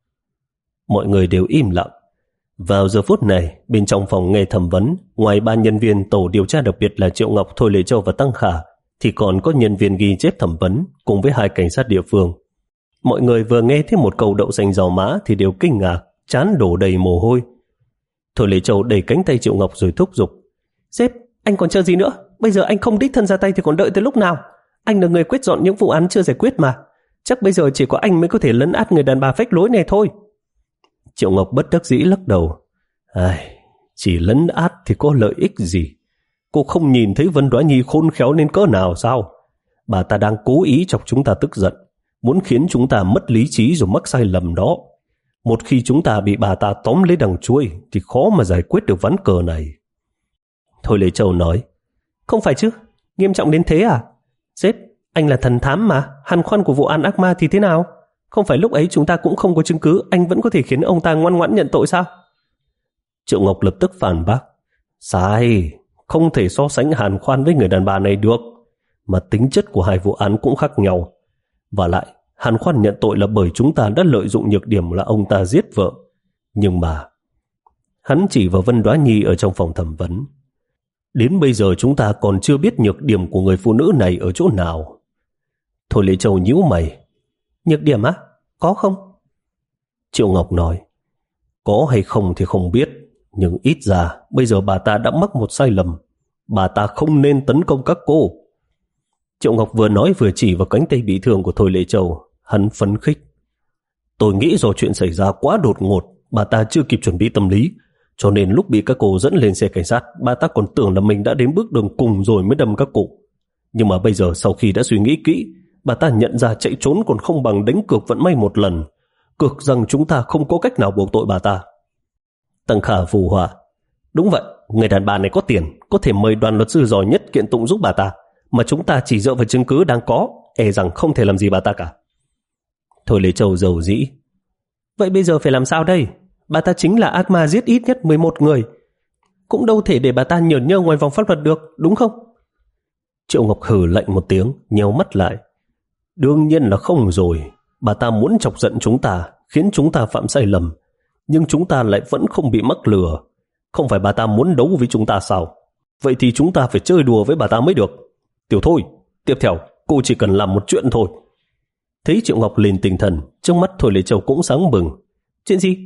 Mọi người đều im lặng. Vào giờ phút này, bên trong phòng nghe thẩm vấn, ngoài ba nhân viên tổ điều tra đặc biệt là Triệu Ngọc, Thôi Lệ Châu và Tăng Khả, thì còn có nhân viên ghi chép thẩm vấn cùng với hai cảnh sát địa phương. Mọi người vừa nghe thêm một câu đậu xanh rau má thì đều kinh ngạc, trán đổ đầy mồ hôi. Thôi Lệ Châu đẩy cánh tay Triệu Ngọc rồi thúc giục. Sếp, anh còn chờ gì nữa? Bây giờ anh không đích thân ra tay thì còn đợi tới lúc nào? Anh là người quyết dọn những vụ án chưa giải quyết mà. Chắc bây giờ chỉ có anh mới có thể lấn át người đàn bà phách lối này thôi. Triệu Ngọc bất đắc dĩ lắc đầu. Ai, chỉ lấn át thì có lợi ích gì? Cô không nhìn thấy Vân Đoá Nhi khôn khéo đến cỡ nào sao? Bà ta đang cố ý chọc chúng ta tức giận, muốn khiến chúng ta mất lý trí rồi mắc sai lầm đó. Một khi chúng ta bị bà ta tóm lấy đằng chuôi thì khó mà giải quyết được ván cờ này. Thôi Lệ Châu nói. Không phải chứ, nghiêm trọng đến thế à? Sếp, anh là thần thám mà, hàn khoan của vụ án ác ma thì thế nào? Không phải lúc ấy chúng ta cũng không có chứng cứ, anh vẫn có thể khiến ông ta ngoan ngoãn nhận tội sao? Triệu Ngọc lập tức phản bác. Sai, không thể so sánh hàn khoan với người đàn bà này được. Mà tính chất của hai vụ án cũng khác nhau. Và lại, hàn khoan nhận tội là bởi chúng ta đã lợi dụng nhược điểm là ông ta giết vợ. Nhưng mà... Hắn chỉ vào Vân Đoá Nhi ở trong phòng thẩm vấn. Đến bây giờ chúng ta còn chưa biết nhược điểm của người phụ nữ này ở chỗ nào. Thôi Lệ Châu nhíu mày. Nhược điểm á? Có không? Triệu Ngọc nói. Có hay không thì không biết, nhưng ít ra bây giờ bà ta đã mắc một sai lầm. Bà ta không nên tấn công các cô. Triệu Ngọc vừa nói vừa chỉ vào cánh tay bị thương của Thôi Lệ Châu. Hắn phấn khích. Tôi nghĩ do chuyện xảy ra quá đột ngột, bà ta chưa kịp chuẩn bị tâm lý, cho nên lúc bị các cô dẫn lên xe cảnh sát, bà ta còn tưởng là mình đã đến bước đường cùng rồi mới đâm các cụ. Nhưng mà bây giờ sau khi đã suy nghĩ kỹ, bà ta nhận ra chạy trốn còn không bằng đánh cược vận may một lần. Cược rằng chúng ta không có cách nào buộc tội bà ta. Tăng Khả phù họa. Đúng vậy, người đàn bà này có tiền, có thể mời đoàn luật sư giỏi nhất kiện tụng giúp bà ta, mà chúng ta chỉ dựa vào chứng cứ đang có, e rằng không thể làm gì bà ta cả. Thôi Lệ Châu dầu dĩ. Vậy bây giờ phải làm sao đây? Bà ta chính là ác ma giết ít nhất mười một người. Cũng đâu thể để bà ta nhởn nhơ ngoài vòng pháp luật được, đúng không? Triệu Ngọc hừ lạnh một tiếng, nheo mắt lại. Đương nhiên là không rồi. Bà ta muốn chọc giận chúng ta, khiến chúng ta phạm sai lầm, nhưng chúng ta lại vẫn không bị mắc lừa. Không phải bà ta muốn đấu với chúng ta sao? Vậy thì chúng ta phải chơi đùa với bà ta mới được. Tiểu Thôi, tiếp theo cô chỉ cần làm một chuyện thôi. Thấy Triệu Ngọc lên tinh thần, trước mắt Thôi Lệ Châu cũng sáng bừng. Chuyện gì?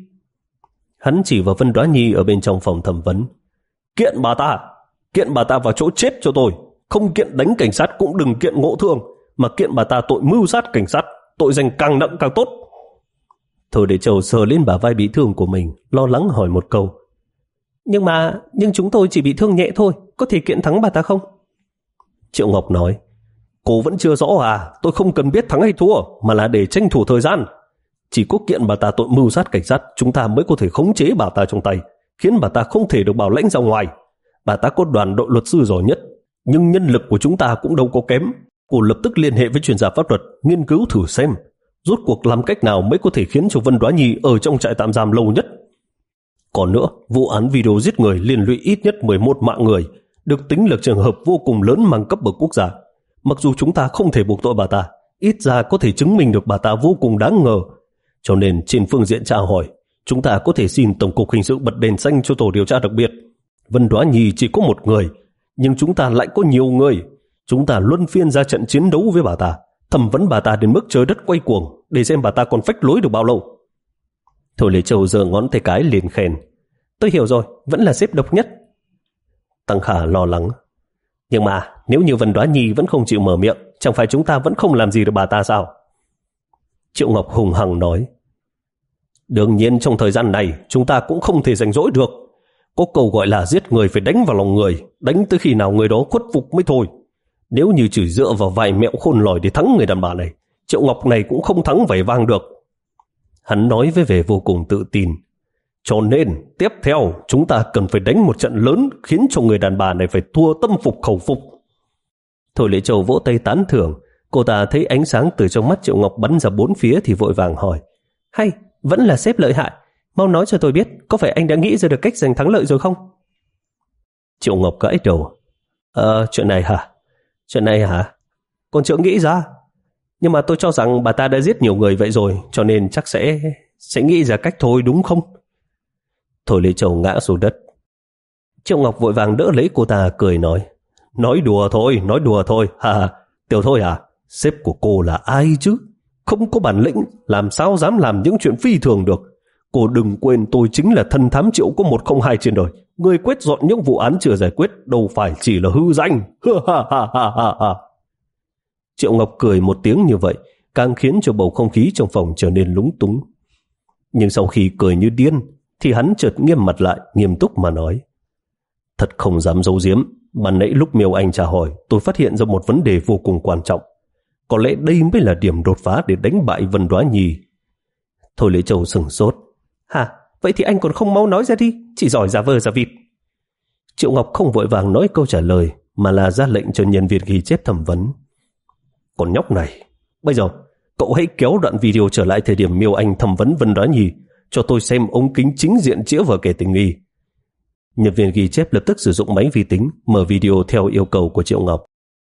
Hắn chỉ vào Vân Đoá Nhi ở bên trong phòng thẩm vấn. Kiện bà ta, kiện bà ta vào chỗ chết cho tôi. Không kiện đánh cảnh sát cũng đừng kiện ngộ thương, mà kiện bà ta tội mưu sát cảnh sát, tội danh càng nặng càng tốt. Thôi Lệ Châu sờ lên bả vai bị thương của mình, lo lắng hỏi một câu. Nhưng mà, nhưng chúng tôi chỉ bị thương nhẹ thôi, có thể kiện thắng bà ta không? Triệu Ngọc nói. Cô vẫn chưa rõ à? Tôi không cần biết thắng hay thua, mà là để tranh thủ thời gian. Chỉ có kiện bà ta tội mưu sát cảnh sát, chúng ta mới có thể khống chế bà ta trong tay, khiến bà ta không thể được bảo lãnh ra ngoài. Bà ta có đoàn đội luật sư giỏi nhất, nhưng nhân lực của chúng ta cũng đâu có kém. Cô lập tức liên hệ với chuyên gia pháp luật, nghiên cứu thử xem rốt cuộc làm cách nào mới có thể khiến cho Vân Đoá Nhi ở trong trại tạm giam lâu nhất. Còn nữa, vụ án video giết người liên lụy ít nhất mười một mạng người, được tính là trường hợp vô cùng lớn mang cấp bậc quốc gia. Mặc dù chúng ta không thể buộc tội bà ta, ít ra có thể chứng minh được bà ta vô cùng đáng ngờ. Cho nên trên phương diện tra hỏi, chúng ta có thể xin Tổng cục Hình sự bật đèn xanh cho tổ điều tra đặc biệt. Vân Đoá Nhi chỉ có một người, nhưng chúng ta lại có nhiều người. Chúng ta luân phiên ra trận chiến đấu với bà ta, thẩm vấn bà ta đến mức trời đất quay cuồng, để xem bà ta còn phách lối được bao lâu. Thôi Lệ Châu giơ ngón tay cái liền khen. Tôi hiểu rồi, vẫn là sếp độc nhất. Tăng Khả lo lắng. Nhưng mà nếu như Vân Đoá Nhi vẫn không chịu mở miệng, chẳng phải chúng ta vẫn không làm gì được bà ta sao? Triệu Ngọc hùng hằng nói. Đương nhiên trong thời gian này chúng ta cũng không thể rảnh rỗi được. Có câu gọi là giết người phải đánh vào lòng người, đánh tới khi nào người đó khuất phục mới thôi. Nếu như chỉ dựa vào vài mẹo khôn lỏi để thắng người đàn bà này, Triệu Ngọc này cũng không thắng vẻ vang được. Hắn nói với vẻ vô cùng tự tin. Cho nên tiếp theo chúng ta cần phải đánh một trận lớn, khiến cho người đàn bà này phải thua tâm phục khẩu phục. Thôi Lệ Châu vỗ tay tán thưởng. Cô ta thấy ánh sáng từ trong mắt Triệu Ngọc bắn ra bốn phía thì vội vàng hỏi. Hay, vẫn là sếp lợi hại. Mau nói cho tôi biết, có phải anh đã nghĩ ra được cách giành thắng lợi rồi không? Triệu Ngọc gãi đầu. Ờ, chuyện này hả? Chuyện này hả? Còn chưa nghĩ ra. Nhưng mà tôi cho rằng bà ta đã giết nhiều người vậy rồi, cho nên chắc sẽ sẽ nghĩ ra cách thôi, đúng không? Thôi Lê Châu ngã xuống đất. Triệu Ngọc vội vàng đỡ lấy cô ta, cười nói. Nói đùa thôi, nói đùa thôi. Hà hà, Tiểu Thôi à? Sếp của cô là ai chứ? Không có bản lĩnh, làm sao dám làm những chuyện phi thường được. Cô đừng quên tôi chính là thần thám Triệu có một không hai trên đời. Người quét dọn những vụ án chưa giải quyết đâu phải chỉ là hư danh. Ha ha ha ha ha. Triệu Ngọc cười một tiếng như vậy, càng khiến cho bầu không khí trong phòng trở nên lúng túng. Nhưng sau khi cười như điên, thì hắn chợt nghiêm mặt lại, nghiêm túc mà nói. Thật không dám giấu giếm, ban nãy lúc Miêu Anh trả hỏi, tôi phát hiện ra một vấn đề vô cùng quan trọng. Có lẽ đây mới là điểm đột phá để đánh bại Vân Đoá Nhi. Thôi Lễ Châu sửng sốt. Hả? Vậy thì anh còn không mau nói ra đi, chỉ giỏi giả vờ giả vịt. Triệu Ngọc không vội vàng nói câu trả lời, mà là ra lệnh cho nhân viên ghi chép thẩm vấn. Còn nhóc này, bây giờ cậu hãy kéo đoạn video trở lại thời điểm Miêu Anh thẩm vấn Vân Đoá Nhi, cho tôi xem ống kính chính diện chĩa vào kẻ tình nghi. Nhân viên ghi chép lập tức sử dụng máy vi tính mở video theo yêu cầu của Triệu Ngọc.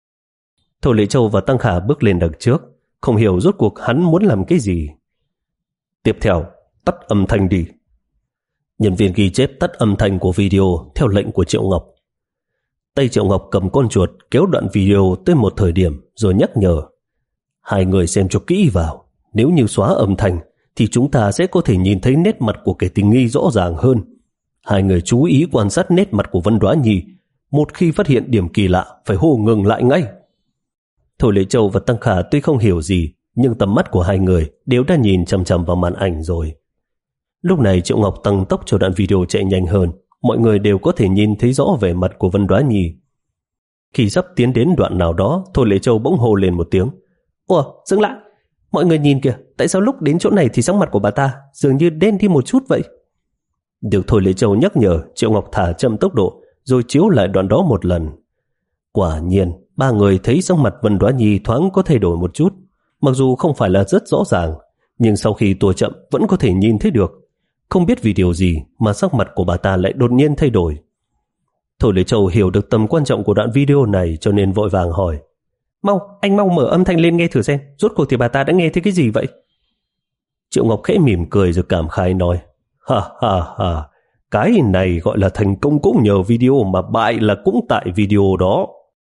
Thôi Lễ Châu và Tăng Khả bước lên đằng trước, không hiểu rốt cuộc hắn muốn làm cái gì. Tiếp theo, tắt âm thanh đi. Nhân viên ghi chép tắt âm thanh của video theo lệnh của Triệu Ngọc. Tay Triệu Ngọc cầm con chuột kéo đoạn video tới một thời điểm rồi nhắc nhở. Hai người xem cho kỹ vào, nếu như xóa âm thanh thì chúng ta sẽ có thể nhìn thấy nét mặt của kẻ tình nghi rõ ràng hơn. Hai người chú ý quan sát nét mặt của Vân Đoá Nhi, một khi phát hiện điểm kỳ lạ phải hô ngừng lại ngay. Thôi Lễ Châu và Tăng Khả tuy không hiểu gì, nhưng tầm mắt của hai người đều đã nhìn chằm chằm vào màn ảnh rồi. Lúc này Triệu Ngọc tăng tốc cho đoạn video chạy nhanh hơn, mọi người đều có thể nhìn thấy rõ vẻ mặt của Vân Đoá Nhi. Khi sắp tiến đến đoạn nào đó, Thôi Lễ Châu bỗng hô lên một tiếng. Ủa, dừng lại, mọi người nhìn kìa, tại sao lúc đến chỗ này thì sắc mặt của bà ta dường như đen đi một chút vậy? Được Thôi Lễ Châu nhắc nhở, Triệu Ngọc thả chậm tốc độ rồi chiếu lại đoạn đó một lần. Quả nhiên, ba người thấy sắc mặt Vân Đoá Nhi thoáng có thay đổi một chút, mặc dù không phải là rất rõ ràng, nhưng sau khi tua chậm vẫn có thể nhìn thấy được. Không biết vì điều gì mà sắc mặt của bà ta lại đột nhiên thay đổi. Thôi Lễ Châu hiểu được tầm quan trọng của đoạn video này cho nên vội vàng hỏi. Mau, anh mau mở âm thanh lên nghe thử xem, rốt cuộc thì bà ta đã nghe thấy cái gì vậy? Triệu Ngọc khẽ mỉm cười rồi cảm khái nói. Ha ha ha, cái này gọi là thành công cũng nhờ video mà bại là cũng tại video đó.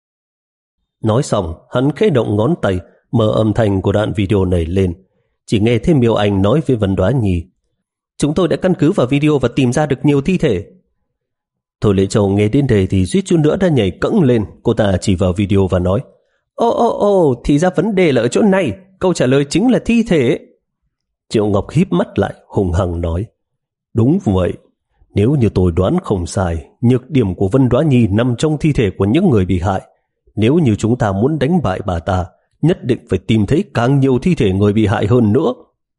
Nói xong, hắn khẽ động ngón tay, mở âm thanh của đoạn video này lên. Chỉ nghe thêm Miêu Anh nói với Vân Đoá Nhi. Chúng tôi đã căn cứ vào video và tìm ra được nhiều thi thể. Thôi Lễ Châu nghe đến đây thì suýt chút nữa đã nhảy cẫng lên. Cô ta chỉ vào video và nói. Ô ô ô, thì ra vấn đề là ở chỗ này, câu trả lời chính là thi thể. Triệu Ngọc híp mắt lại, hùng hằng nói. Đúng vậy, nếu như tôi đoán không sai, nhược điểm của Vân Đoá Nhi nằm trong thi thể của những người bị hại. Nếu như chúng ta muốn đánh bại bà ta, nhất định phải tìm thấy càng nhiều thi thể người bị hại hơn nữa.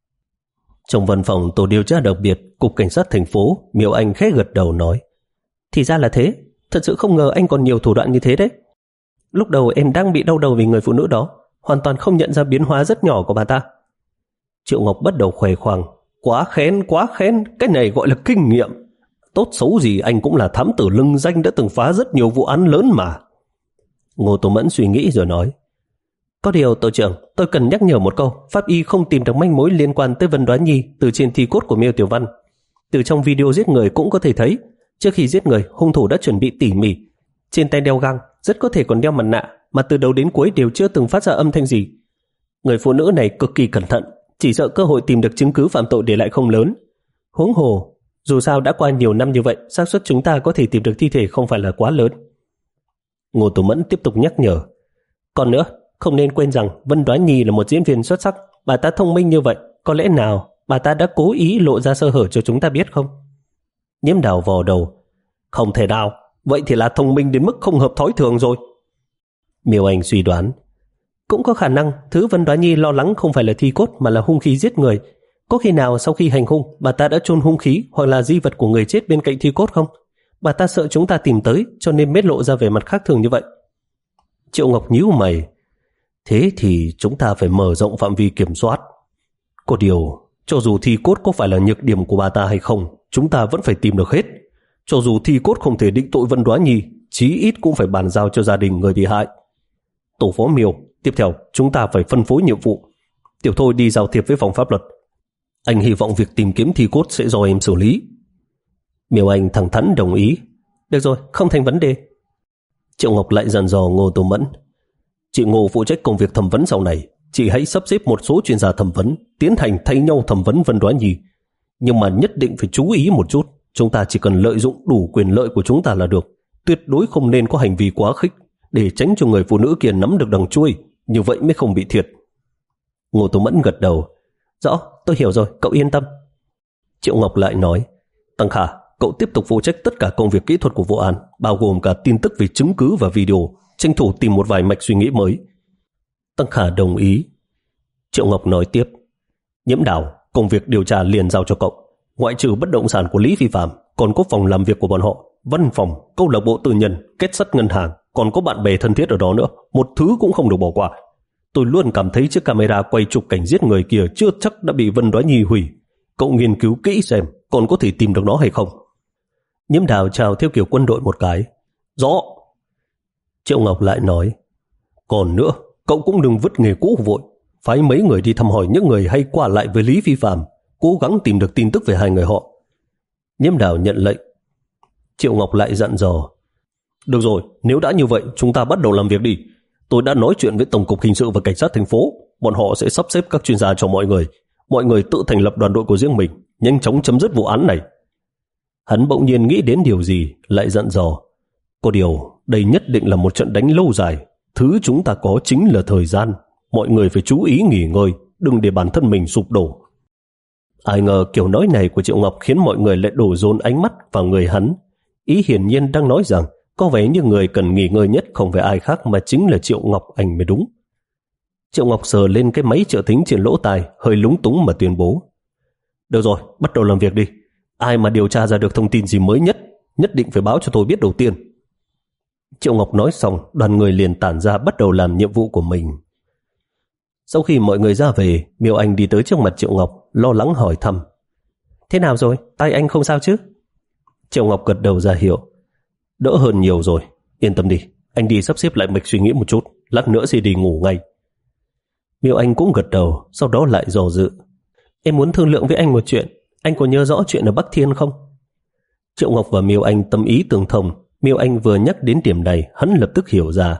Trong văn phòng tổ điều tra đặc biệt Cục Cảnh sát thành phố, Miêu Anh khẽ gật đầu nói. Thì ra là thế, thật sự không ngờ anh còn nhiều thủ đoạn như thế đấy. Lúc đầu em đang bị đau đầu vì người phụ nữ đó, hoàn toàn không nhận ra biến hóa rất nhỏ của bà ta. Triệu Ngọc bắt đầu khoe khoang. Quá khen, quá khen, cái này gọi là kinh nghiệm. Tốt xấu gì anh cũng là thám tử lừng danh đã từng phá rất nhiều vụ án lớn mà. Ngô Tô Mẫn suy nghĩ rồi nói. Có điều tổ trưởng, tôi cần nhắc nhở một câu, pháp y không tìm được manh mối liên quan tới Vân Đoá Nhi từ trên thi cốt của Miêu Tiểu Văn. Từ trong video giết người cũng có thể thấy, trước khi giết người, hung thủ đã chuẩn bị tỉ mỉ. Trên tay đeo găng, rất có thể còn đeo mặt nạ, mà từ đầu đến cuối đều chưa từng phát ra âm thanh gì. Người phụ nữ này cực kỳ cẩn thận, chỉ sợ cơ hội tìm được chứng cứ phạm tội để lại không lớn. Huống hồ, dù sao đã qua nhiều năm như vậy, xác suất chúng ta có thể tìm được thi thể không phải là quá lớn. Ngô Tô Mẫn tiếp tục nhắc nhở. Còn nữa, không nên quên rằng Vân Đoá Nhi là một diễn viên xuất sắc. Bà ta thông minh như vậy, có lẽ nào bà ta đã cố ý lộ ra sơ hở cho chúng ta biết không? Nhiễm Đào vò đầu. Không thể nào, vậy thì là thông minh đến mức không hợp thói thường rồi. Miêu Anh suy đoán. Cũng có khả năng thứ Vân Đoá Nhi lo lắng không phải là thi cốt mà là hung khí giết người. Có khi nào sau khi hành hung, bà ta đã chôn hung khí hoặc là di vật của người chết bên cạnh thi cốt không? Bà ta sợ chúng ta tìm tới cho nên mới lộ ra vẻ mặt khác thường như vậy. Triệu Ngọc nhíu mày. Thế thì chúng ta phải mở rộng phạm vi kiểm soát. Có điều, Cho dù thi cốt có phải là nhược điểm của bà ta hay không, chúng ta vẫn phải tìm được hết. Cho dù thi cốt không thể định tội Vân Đoá Nhi, chí ít cũng phải bàn giao cho gia đình người bị hại. Tổ phó Miêu, tiếp theo chúng ta phải phân phối nhiệm vụ. Tiểu Thôi đi giao thiệp với phòng pháp luật. Anh hy vọng việc tìm kiếm thi cốt sẽ do em xử lý. Miêu Anh thẳng thắn đồng ý. Được rồi, không thành vấn đề. Triệu Ngọc lại dặn dò Ngô Tô Mẫn. Chị Ngô phụ trách công việc thẩm vấn sau này. Chị hãy sắp xếp một số chuyên gia thẩm vấn, tiến hành thay nhau thẩm vấn Vân Đoá Nhi. Nhưng mà nhất định phải chú ý một chút. Chúng ta chỉ cần lợi dụng đủ quyền lợi của chúng ta là được. Tuyệt đối không nên có hành vi quá khích, để tránh cho người phụ nữ kia nắm được đằng chuôi. Như vậy mới không bị thiệt. Ngô Tô Mẫn gật đầu. Rõ, tôi hiểu rồi, cậu yên tâm. Triệu Ngọc lại nói. Tăng Khả, cậu tiếp tục phụ trách tất cả công việc kỹ thuật của vụ án, bao gồm cả tin tức về chứng cứ và video, tranh thủ tìm một vài mạch suy nghĩ mới. Tăng Khả đồng ý. Triệu Ngọc nói tiếp. Nhiễm Đào, công việc điều tra liền giao cho cậu. Ngoại trừ bất động sản của Lý Phi Phạm, còn có phòng làm việc của bọn họ, văn phòng, câu lạc bộ tư nhân, kết sắt ngân hàng, còn có bạn bè thân thiết ở đó nữa. Một thứ cũng không được bỏ qua. Tôi luôn cảm thấy chiếc camera quay chụp cảnh giết người kia chưa chắc đã bị Vân Đoá Nhi hủy. Cậu nghiên cứu kỹ xem còn có thể tìm được nó hay không. Nhiễm Đào chào theo kiểu quân đội một cái. Rõ. Triệu Ngọc lại nói. Còn nữa, cậu cũng đừng vứt nghề cũ vội. Phái mấy người đi thăm hỏi những người hay qua lại với Lý Phi Phạm, cố gắng tìm được tin tức về hai người họ. Nhiễm Đào nhận lệnh. Triệu Ngọc lại dặn dò. Được rồi, nếu đã như vậy, chúng ta bắt đầu làm việc đi. Tôi đã nói chuyện với Tổng cục Hình sự và Cảnh sát thành phố. Bọn họ sẽ sắp xếp các chuyên gia cho mọi người. Mọi người tự thành lập đoàn đội của riêng mình, nhanh chóng chấm dứt vụ án này. Hắn bỗng nhiên nghĩ đến điều gì, lại dặn dò. Có điều, đây nhất định là một trận đánh lâu dài. Thứ chúng ta có chính là thời gian. Mọi người phải chú ý nghỉ ngơi, đừng để bản thân mình sụp đổ. Ai ngờ kiểu nói này của Triệu Ngọc khiến mọi người lại đổ dồn ánh mắt vào người hắn. Ý hiển nhiên đang nói rằng có vẻ như người cần nghỉ ngơi nhất không phải ai khác mà chính là Triệu Ngọc Anh mới đúng. Triệu Ngọc sờ lên cái máy trợ thính trên lỗ tai, hơi lúng túng mà tuyên bố. Được rồi, bắt đầu làm việc đi. Ai mà điều tra ra được thông tin gì mới nhất, nhất định phải báo cho tôi biết đầu tiên. Triệu Ngọc nói xong, đoàn người liền tản ra bắt đầu làm nhiệm vụ của mình. Sau khi mọi người ra về, Miêu Anh đi tới trước mặt Triệu Ngọc, lo lắng hỏi thăm. Thế nào rồi? Tay anh không sao chứ? Triệu Ngọc gật đầu ra hiệu. Đỡ hơn nhiều rồi, yên tâm đi. Anh đi sắp xếp lại mạch suy nghĩ một chút, lát nữa sẽ đi ngủ ngay. Miêu Anh cũng gật đầu, sau đó lại dò dự. Em muốn thương lượng với anh một chuyện. Anh có nhớ rõ chuyện ở Bắc Thiên không? Triệu Ngọc và Miêu Anh tâm ý tương thông. Miêu Anh vừa nhắc đến điểm này, hắn lập tức hiểu ra.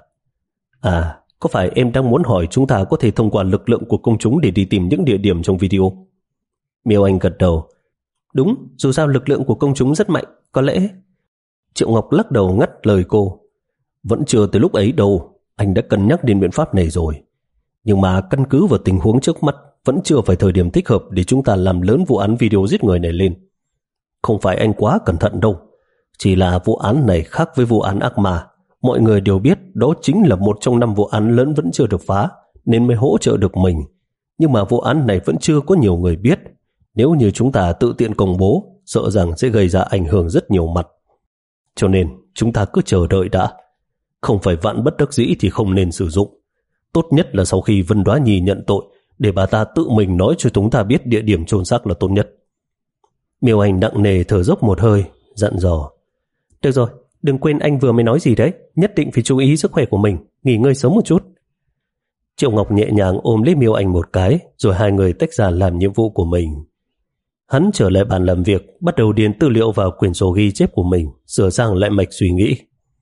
À, có phải em đang muốn hỏi chúng ta có thể thông qua lực lượng của công chúng để đi tìm những địa điểm trong video? Miêu Anh gật đầu. Đúng, dù sao lực lượng của công chúng rất mạnh, có lẽ... Triệu Ngọc lắc đầu ngắt lời cô. Vẫn chưa tới lúc ấy đâu, anh đã cân nhắc đến biện pháp này rồi. Nhưng mà căn cứ vào tình huống trước mắt, vẫn chưa phải thời điểm thích hợp để chúng ta làm lớn vụ án video giết người này lên. Không phải anh quá cẩn thận đâu, chỉ là vụ án này khác với vụ án ác ma. Mọi người đều biết đó chính là một trong năm vụ án lớn vẫn chưa được phá, nên mới hỗ trợ được mình. Nhưng mà vụ án này vẫn chưa có nhiều người biết. Nếu như chúng ta tự tiện công bố, sợ rằng sẽ gây ra ảnh hưởng rất nhiều mặt. Cho nên chúng ta cứ chờ đợi đã. Không phải vạn bất đắc dĩ thì không nên sử dụng. Tốt nhất là sau khi Vân Đoá Nhi nhận tội, để bà ta tự mình nói cho chúng ta biết địa điểm chôn xác là tốt nhất. Miêu Anh nặng nề thở dốc một hơi, dặn dò. Được rồi, đừng quên anh vừa mới nói gì đấy, nhất định phải chú ý sức khỏe của mình, nghỉ ngơi sớm một chút. Triệu Ngọc nhẹ nhàng ôm lấy Miêu Anh một cái, rồi hai người tách ra làm nhiệm vụ của mình. Hắn trở lại bàn làm việc, bắt đầu điền tư liệu vào quyển sổ ghi chép của mình, sửa sang lại mạch suy nghĩ.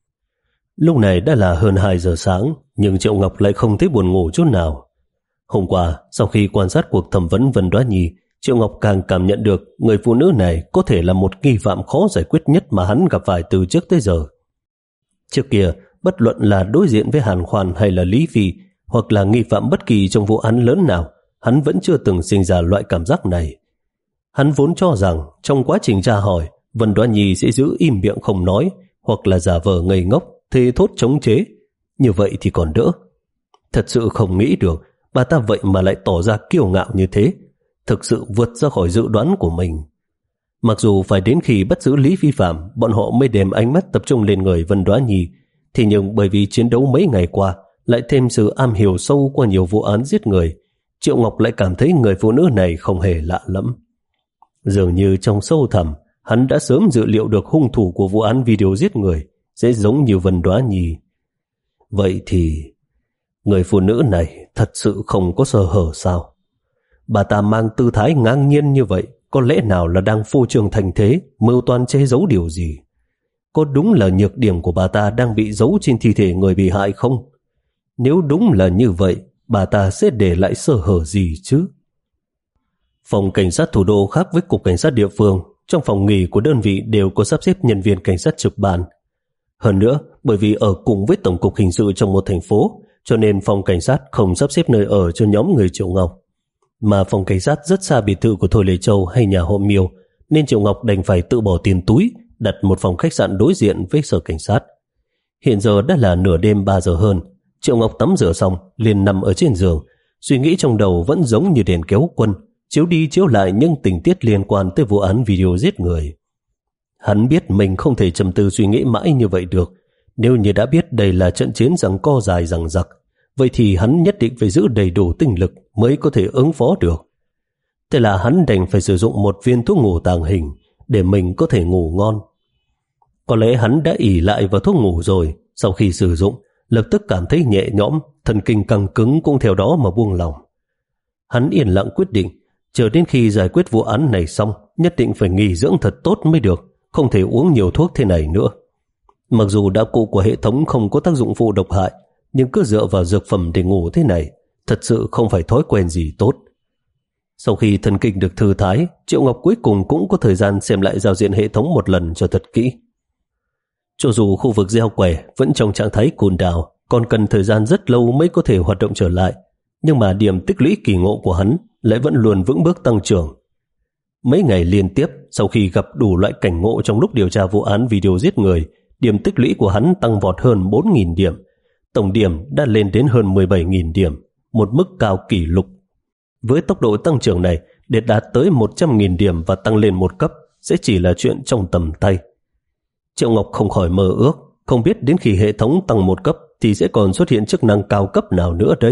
Lúc này đã là hơn hai giờ sáng, nhưng Triệu Ngọc lại không thấy buồn ngủ chút nào. Hôm qua, sau khi quan sát cuộc thẩm vấn Vân Đoá Nhi, Triệu Ngọc càng cảm nhận được người phụ nữ này có thể là một nghi phạm khó giải quyết nhất mà hắn gặp phải từ trước tới giờ. Trước kia, bất luận là đối diện với Hàn Khoan hay là Lý Phi, hoặc là nghi phạm bất kỳ trong vụ án lớn nào, hắn vẫn chưa từng sinh ra loại cảm giác này. Hắn vốn cho rằng trong quá trình tra hỏi, Vân Đoá Nhi sẽ giữ im miệng không nói, hoặc là giả vờ ngây ngốc, thề thốt chống chế. Như vậy thì còn đỡ. Thật sự không nghĩ được bà ta vậy mà lại tỏ ra kiêu ngạo như thế, thực sự vượt ra khỏi dự đoán của mình. Mặc dù phải đến khi bắt giữ Lý Phi Phạm, bọn họ mới đem ánh mắt tập trung lên người Vân Đoá Nhi, thì nhưng bởi vì chiến đấu mấy ngày qua, lại thêm sự am hiểu sâu qua nhiều vụ án giết người, Triệu Ngọc lại cảm thấy người phụ nữ này không hề lạ lẫm. Dường như trong sâu thẳm, hắn đã sớm dự liệu được hung thủ của vụ án video giết người sẽ giống như Vân Đoá Nhi. Vậy thì người phụ nữ này thật sự không có sơ hở sao? Bà ta mang tư thái ngang nhiên như vậy, có lẽ nào là đang phô trương thành thế, mưu toan che giấu điều gì? Có đúng là nhược điểm của bà ta đang bị giấu trên thi thể người bị hại không? Nếu đúng là như vậy, bà ta sẽ để lại sơ hở gì chứ? Phòng cảnh sát thủ đô khác với cục cảnh sát địa phương, trong phòng nghỉ của đơn vị đều có sắp xếp nhân viên cảnh sát trực ban. Hơn nữa, bởi vì ở cùng với tổng cục hình sự trong một thành phố, cho nên phòng cảnh sát không sắp xếp nơi ở cho nhóm người Triệu Ngọc. Mà phòng cảnh sát rất xa biệt thự của Thôi Lê Châu hay nhà họ Miêu, nên Triệu Ngọc đành phải tự bỏ tiền túi đặt một phòng khách sạn đối diện với sở cảnh sát. Hiện giờ đã là nửa đêm ba giờ hơn, Triệu Ngọc tắm rửa xong liền nằm ở trên giường, suy nghĩ trong đầu vẫn giống như đèn kéo quân, chiếu đi chiếu lại những tình tiết liên quan tới vụ án video giết người. Hắn biết mình không thể trầm tư suy nghĩ mãi như vậy được. Nếu như đã biết đây là trận chiến giằng co dài dằng dặc, vậy thì hắn nhất định phải giữ đầy đủ tinh lực mới có thể ứng phó được. Thế là hắn đành phải sử dụng một viên thuốc ngủ tàng hình để mình có thể ngủ ngon. Có lẽ hắn đã ỷ lại vào thuốc ngủ rồi, sau khi sử dụng, lập tức cảm thấy nhẹ nhõm, thần kinh căng cứng cũng theo đó mà buông lỏng. Hắn yên lặng quyết định, chờ đến khi giải quyết vụ án này xong, nhất định phải nghỉ dưỡng thật tốt mới được, không thể uống nhiều thuốc thế này nữa. Mặc dù đạo cụ của hệ thống không có tác dụng phụ độc hại, nhưng cứ dựa vào dược phẩm để ngủ thế này, thật sự không phải thói quen gì tốt. Sau khi thần kinh được thư thái, Triệu Ngọc cuối cùng cũng có thời gian xem lại giao diện hệ thống một lần cho thật kỹ. Cho dù khu vực gieo quẻ vẫn trong trạng thái cùn đào, còn cần thời gian rất lâu mới có thể hoạt động trở lại, nhưng mà điểm tích lũy kỳ ngộ của hắn lại vẫn luôn vững bước tăng trưởng. Mấy ngày liên tiếp, sau khi gặp đủ loại cảnh ngộ trong lúc điều tra vụ án video giết người, điểm tích lũy của hắn tăng vọt hơn bốn nghìn điểm, tổng điểm đã lên đến hơn mười bảy nghìn điểm, một mức cao kỷ lục. Với tốc độ tăng trưởng này, để đạt tới một trăm nghìn điểm và tăng lên một cấp sẽ chỉ là chuyện trong tầm tay. Triệu Ngọc không khỏi mơ ước, không biết đến khi hệ thống tăng một cấp thì sẽ còn xuất hiện chức năng cao cấp nào nữa đây.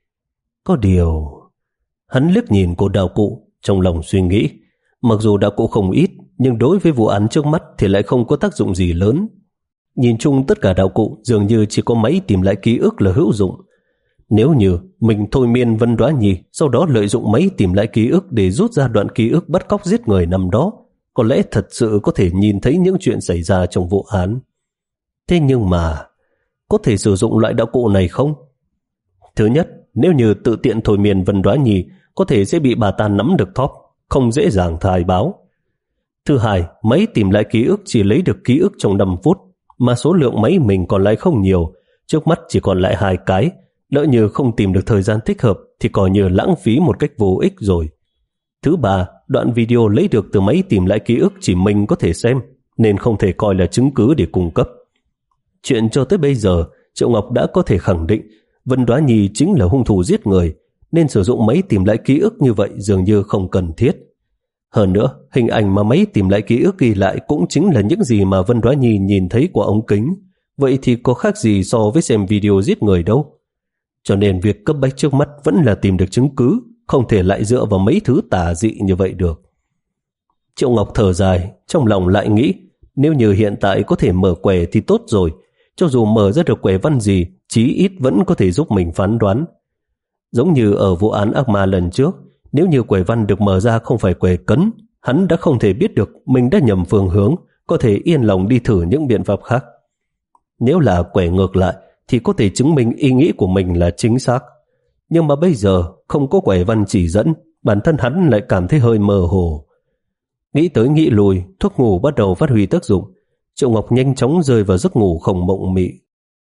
Có điều, hắn liếc nhìn cô đạo cụ, trong lòng suy nghĩ, mặc dù đạo cụ không ít, nhưng đối với vụ án trước mắt thì lại không có tác dụng gì lớn. Nhìn chung tất cả đạo cụ dường như chỉ có máy tìm lại ký ức là hữu dụng. Nếu như mình thôi miên Vân Đoá Nhi, sau đó lợi dụng máy tìm lại ký ức để rút ra đoạn ký ức bắt cóc giết người năm đó, có lẽ thật sự có thể nhìn thấy những chuyện xảy ra trong vụ án. Thế nhưng mà, có thể sử dụng loại đạo cụ này không? Thứ nhất, nếu như tự tiện thôi miên Vân Đoá Nhi, có thể sẽ bị bà ta nắm được thóp, không dễ dàng khai báo. Thứ hai, máy tìm lại ký ức chỉ lấy được ký ức trong năm phút, mà số lượng máy mình còn lại không nhiều, trước mắt chỉ còn lại hai cái, lỡ như không tìm được thời gian thích hợp thì coi như lãng phí một cách vô ích rồi. Thứ ba, đoạn video lấy được từ máy tìm lại ký ức chỉ mình có thể xem, nên không thể coi là chứng cứ để cung cấp. Chuyện cho tới bây giờ, Triệu Ngọc đã có thể khẳng định Vân Đoá Nhi chính là hung thủ giết người, nên sử dụng máy tìm lại ký ức như vậy dường như không cần thiết. Hơn nữa, hình ảnh mà máy tìm lại ký ức ghi lại cũng chính là những gì mà Vân Đoá Nhi nhìn thấy qua ống kính, vậy thì có khác gì so với xem video giết người đâu. Cho nên việc cấp bách trước mắt vẫn là tìm được chứng cứ, không thể lại dựa vào mấy thứ tà dị như vậy được. Triệu Ngọc thở dài, trong lòng lại nghĩ, nếu như hiện tại có thể mở quẻ thì tốt rồi, cho dù mở ra được quẻ văn gì, chí ít vẫn có thể giúp mình phán đoán. Giống như ở vụ án ác ma lần trước, nếu như quẻ văn được mở ra không phải quẻ cấn, hắn đã không thể biết được mình đã nhầm phương hướng, có thể yên lòng đi thử những biện pháp khác. Nếu là quẻ ngược lại, thì có thể chứng minh ý nghĩ của mình là chính xác. Nhưng mà bây giờ không có quẻ văn chỉ dẫn, bản thân hắn lại cảm thấy hơi mơ hồ. Nghĩ tới nghĩ lùi, thuốc ngủ bắt đầu phát huy tác dụng. Triệu Ngọc nhanh chóng rơi vào giấc ngủ không mộng mị.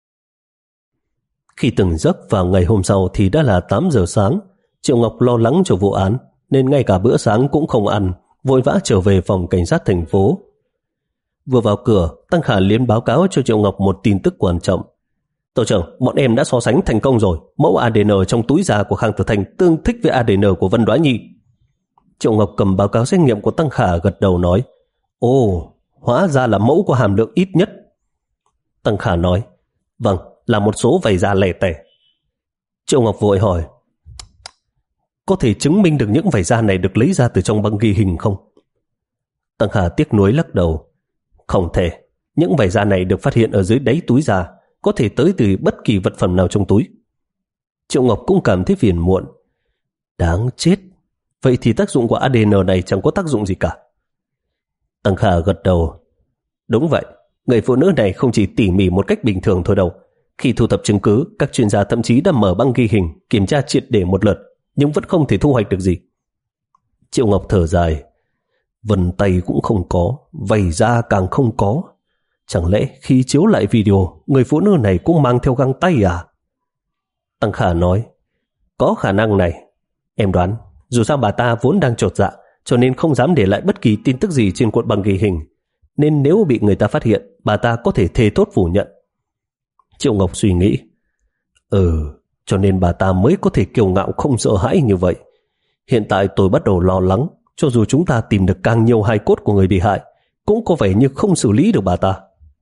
Khi tỉnh giấc vào ngày hôm sau thì đã là tám giờ sáng. Triệu Ngọc lo lắng cho vụ án nên ngay cả bữa sáng cũng không ăn, vội vã trở về phòng cảnh sát thành phố. Vừa vào cửa, Tăng Khả liền báo cáo cho Triệu Ngọc một tin tức quan trọng. Tổ trưởng, bọn em đã so sánh thành công rồi. Mẫu a đê en trong túi da của Khang Tử Thành tương thích với a đê en của Vân Đoá Nhi. Triệu Ngọc cầm báo cáo xét nghiệm của Tăng Khả gật đầu nói, ồ, hóa ra là mẫu có hàm lượng ít nhất. Tăng Khả nói, vâng, là một số vảy da lẻ tẻ. Triệu Ngọc vội hỏi, có thể chứng minh được những vảy da này được lấy ra từ trong băng ghi hình không? Tăng Khả tiếc nuối lắc đầu. Không thể. Những vảy da này được phát hiện ở dưới đáy túi da, có thể tới từ bất kỳ vật phẩm nào trong túi. Triệu Ngọc cũng cảm thấy phiền muộn. Đáng chết. Vậy thì tác dụng của a đê en này chẳng có tác dụng gì cả. Tăng Khả gật đầu. Đúng vậy. Người phụ nữ này không chỉ tỉ mỉ một cách bình thường thôi đâu. Khi thu thập chứng cứ, các chuyên gia thậm chí đã mở băng ghi hình, kiểm tra triệt để một lượt, nhưng vẫn không thể thu hoạch được gì. Triệu Ngọc thở dài. Vân tay cũng không có, vảy da càng không có. Chẳng lẽ khi chiếu lại video, người phụ nữ này cũng mang theo găng tay à? Tăng Khả nói. Có khả năng này. Em đoán, dù sao bà ta vốn đang chột dạ, cho nên không dám để lại bất kỳ tin tức gì trên cuộn băng ghi hình. Nên nếu bị người ta phát hiện, bà ta có thể thề thốt phủ nhận. Triệu Ngọc suy nghĩ. Ừ, cho nên bà ta mới có thể kiêu ngạo không sợ hãi như vậy. Hiện tại tôi bắt đầu lo lắng, cho dù chúng ta tìm được càng nhiều hài cốt của người bị hại, cũng có vẻ như không xử lý được bà ta.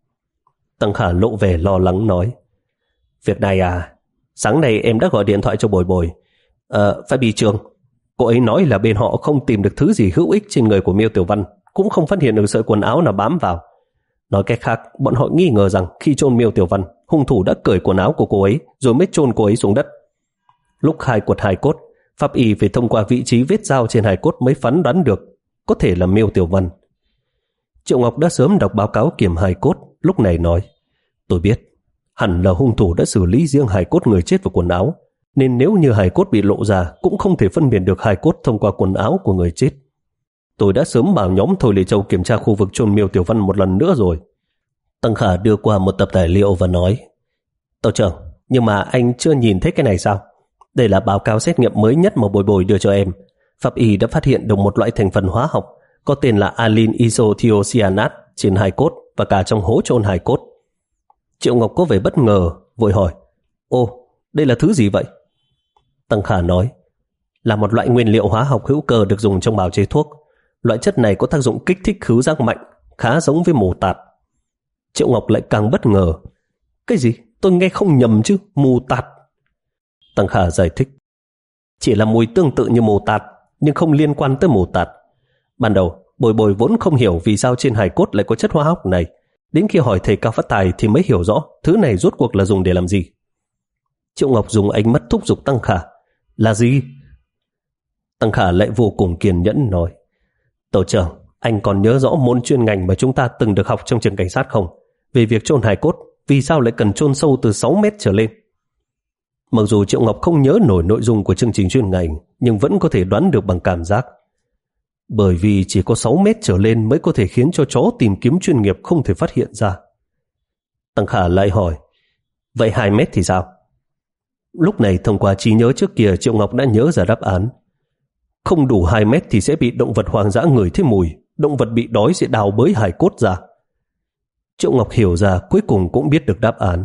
Tăng Khả lộ vẻ lo lắng nói. Việc này à, sáng nay em đã gọi điện thoại cho Bồi Bồi. Ờ, phải bị trường. Cô ấy nói là bên họ không tìm được thứ gì hữu ích trên người của Miêu Tiểu Văn, cũng không phát hiện được sợi quần áo nào bám vào. Nói cách khác, bọn họ nghi ngờ rằng khi chôn Miêu Tiểu Văn, hung thủ đã cởi quần áo của cô ấy rồi mới chôn cô ấy xuống đất. Lúc khai quật hài cốt, pháp y phải thông qua vị trí vết dao trên hài cốt mới phán đoán được có thể là Miêu Tiểu Văn. Triệu Ngọc đã sớm đọc báo cáo kiểm hài cốt, lúc này nói. Tôi biết, hẳn là hung thủ đã xử lý riêng hài cốt người chết và quần áo, nên nếu như hài cốt bị lộ ra cũng không thể phân biệt được hài cốt thông qua quần áo của người chết. Tôi đã sớm bảo nhóm Thôi Lệ Châu kiểm tra khu vực chôn Miêu Tiểu Văn một lần nữa rồi. Tăng Khả đưa qua một tập tài liệu và nói. Tàu trưởng, nhưng mà anh chưa nhìn thấy cái này sao? Đây là báo cáo xét nghiệm mới nhất mà Bồi Bồi đưa cho em. Pháp y đã phát hiện được một loại thành phần hóa học có tên là alin isothiocyanate trên hài cốt và cả trong hố chôn hài cốt. Triệu Ngọc có vẻ bất ngờ, vội hỏi. Ô, đây là thứ gì vậy? Tăng Khả nói. Là một loại nguyên liệu hóa học hữu cơ được dùng trong bào chế thuốc. Loại chất này có tác dụng kích thích khứu giác mạnh, khá giống với mù tạt. Triệu Ngọc lại càng bất ngờ. Cái gì? Tôi nghe không nhầm chứ, mù tạt. Tăng Khả giải thích. Chỉ là mùi tương tự như mù tạt, nhưng không liên quan tới mù tạt. Ban đầu, Bồi Bồi vốn không hiểu vì sao trên hài cốt lại có chất hóa học này. Đến khi hỏi thầy Cao Phát Tài thì mới hiểu rõ thứ này rốt cuộc là dùng để làm gì. Triệu Ngọc dùng ánh mắt thúc giục Tăng Khả. Là gì? Tăng Khả lại vô cùng kiên nhẫn nói. Tổ trưởng, anh còn nhớ rõ môn chuyên ngành mà chúng ta từng được học trong trường cảnh sát không? Về việc chôn hài cốt, vì sao lại cần chôn sâu từ sáu mét trở lên? Mặc dù Triệu Ngọc không nhớ nổi nội dung của chương trình chuyên ngành, nhưng vẫn có thể đoán được bằng cảm giác. Bởi vì chỉ có sáu mét trở lên mới có thể khiến cho chó tìm kiếm chuyên nghiệp không thể phát hiện ra. Tăng Khả lại hỏi. Vậy hai mét thì sao? Lúc này thông qua trí nhớ trước kia, Triệu Ngọc đã nhớ ra đáp án. Không đủ hai mét thì sẽ bị động vật hoang dã ngửi thấy mùi, động vật bị đói sẽ đào bới hài cốt ra. Triệu Ngọc hiểu ra, cuối cùng cũng biết được đáp án.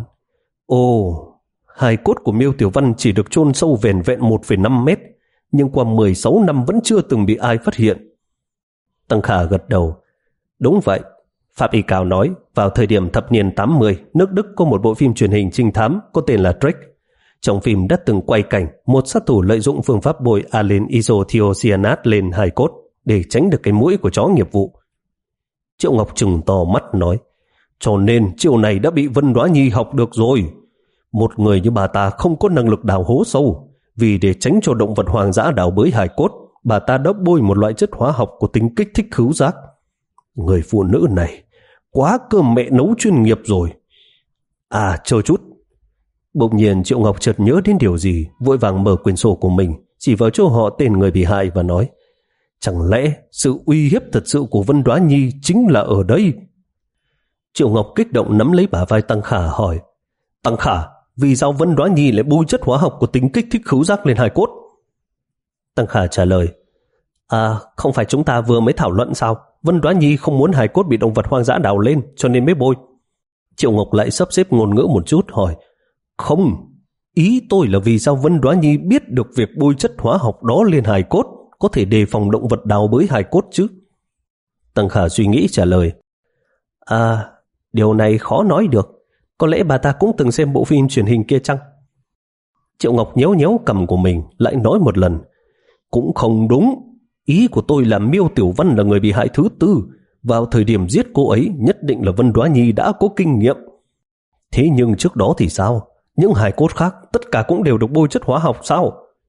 Ồ, hài cốt của Miêu Tiểu Văn chỉ được chôn sâu vẻn vẹn một phẩy năm mét, nhưng qua mười sáu năm vẫn chưa từng bị ai phát hiện. Tăng Khả gật đầu. Đúng vậy. Pháp y Cao nói, vào thời điểm thập niên tám mươi, nước Đức có một bộ phim truyền hình trinh thám có tên là Drake. Trong phim đã từng quay cảnh một sát thủ lợi dụng phương pháp bôi alin isothiocyanate lên hài cốt để tránh được cái mũi của chó nghiệp vụ. Triệu Ngọc trừng to mắt nói. Cho nên chiều này đã bị Vân Đoá Nhi học được rồi. Một người như bà ta không có năng lực đào hố sâu. Vì để tránh cho động vật hoang dã đào bới hài cốt, bà ta đã bôi một loại chất hóa học có tính kích thích khứu giác. Người phụ nữ này quá cơm mẹ nấu chuyên nghiệp rồi. À, chờ chút. Bỗng nhiên Triệu Ngọc chợt nhớ đến điều gì, vội vàng mở quyển sổ của mình, chỉ vào chỗ họ tên người bị hại và nói. Chẳng lẽ sự uy hiếp thật sự của Vân Đoá Nhi chính là ở đây? Triệu Ngọc kích động nắm lấy bả vai Tăng Khả hỏi. Tăng Khả, vì sao Vân Đoá Nhi lại bôi chất hóa học có tính kích thích khứu giác lên hài cốt? Tăng Khả trả lời. À, không phải chúng ta vừa mới thảo luận sao? Vân Đoá Nhi không muốn hài cốt bị động vật hoang dã đào lên, cho nên mới bôi. Triệu Ngọc lại sắp xếp ngôn ngữ một chút hỏi. Không, ý tôi là vì sao Vân Đoá Nhi biết được việc bôi chất hóa học đó lên hài cốt có thể đề phòng động vật đào bới hài cốt chứ? Tăng Khả suy nghĩ trả lời. À, điều này khó nói được. Có lẽ bà ta cũng từng xem bộ phim truyền hình kia chăng? Triệu Ngọc nhéo nhéo cằm của mình, lại nói một lần. Cũng không đúng. Ý của tôi là Miêu Tiểu Văn là người bị hại thứ tư. Vào thời điểm giết cô ấy nhất định là Vân Đoá Nhi đã có kinh nghiệm. Thế nhưng trước đó thì sao? Những hài cốt khác tất cả cũng đều được bôi chất hóa học sao?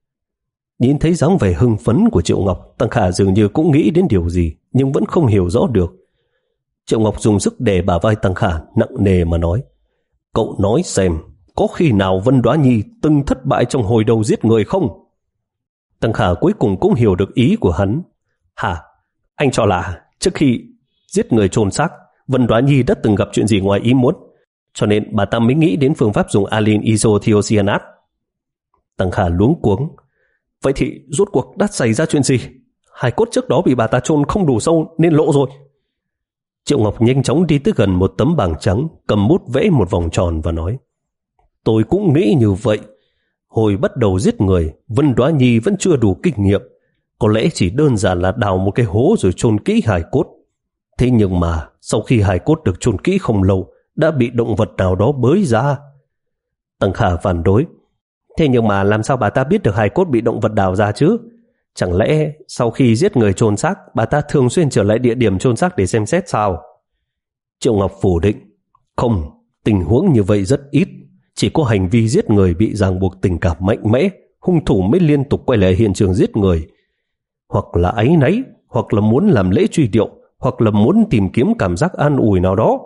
Nhìn thấy dáng vẻ hưng phấn của Triệu Ngọc, Tăng Khả dường như cũng nghĩ đến điều gì, nhưng vẫn không hiểu rõ được. Triệu Ngọc dùng sức đè bả vai Tăng Khả nặng nề mà nói: Cậu nói xem, có khi nào Vân Đoá Nhi từng thất bại trong hồi đầu giết người không? Tăng Khả cuối cùng cũng hiểu được ý của hắn. Hả? Anh cho là trước khi giết người chôn xác, Vân Đoá Nhi đã từng gặp chuyện gì ngoài ý muốn, cho nên bà ta mới nghĩ đến phương pháp dùng alin isothiocyanat. Tăng Khả luống cuống. Vậy thì rốt cuộc đã xảy ra chuyện gì? Hài cốt trước đó bị bà ta chôn không đủ sâu nên lộ rồi. Triệu Ngọc nhanh chóng đi tới gần một tấm bảng trắng, cầm bút vẽ một vòng tròn và nói: Tôi cũng nghĩ như vậy. Hồi bắt đầu giết người, Vân Đoá Nhi vẫn chưa đủ kinh nghiệm. Có lẽ chỉ đơn giản là đào một cái hố rồi chôn kỹ hài cốt. Thế nhưng mà sau khi hài cốt được chôn kỹ không lâu, đã bị động vật nào đó bới ra. Tăng Khả phản đối: Thế nhưng mà làm sao bà ta biết được hài cốt bị động vật đào ra chứ? Chẳng lẽ sau khi giết người chôn xác, bà ta thường xuyên trở lại địa điểm chôn xác để xem xét sao? Triệu Ngọc phủ định: Không, tình huống như vậy rất ít. Chỉ có hành vi giết người bị ràng buộc tình cảm mạnh mẽ, hung thủ mới liên tục quay lại hiện trường giết người. Hoặc là áy náy, hoặc là muốn làm lễ truy điệu, hoặc là muốn tìm kiếm cảm giác an ủi nào đó.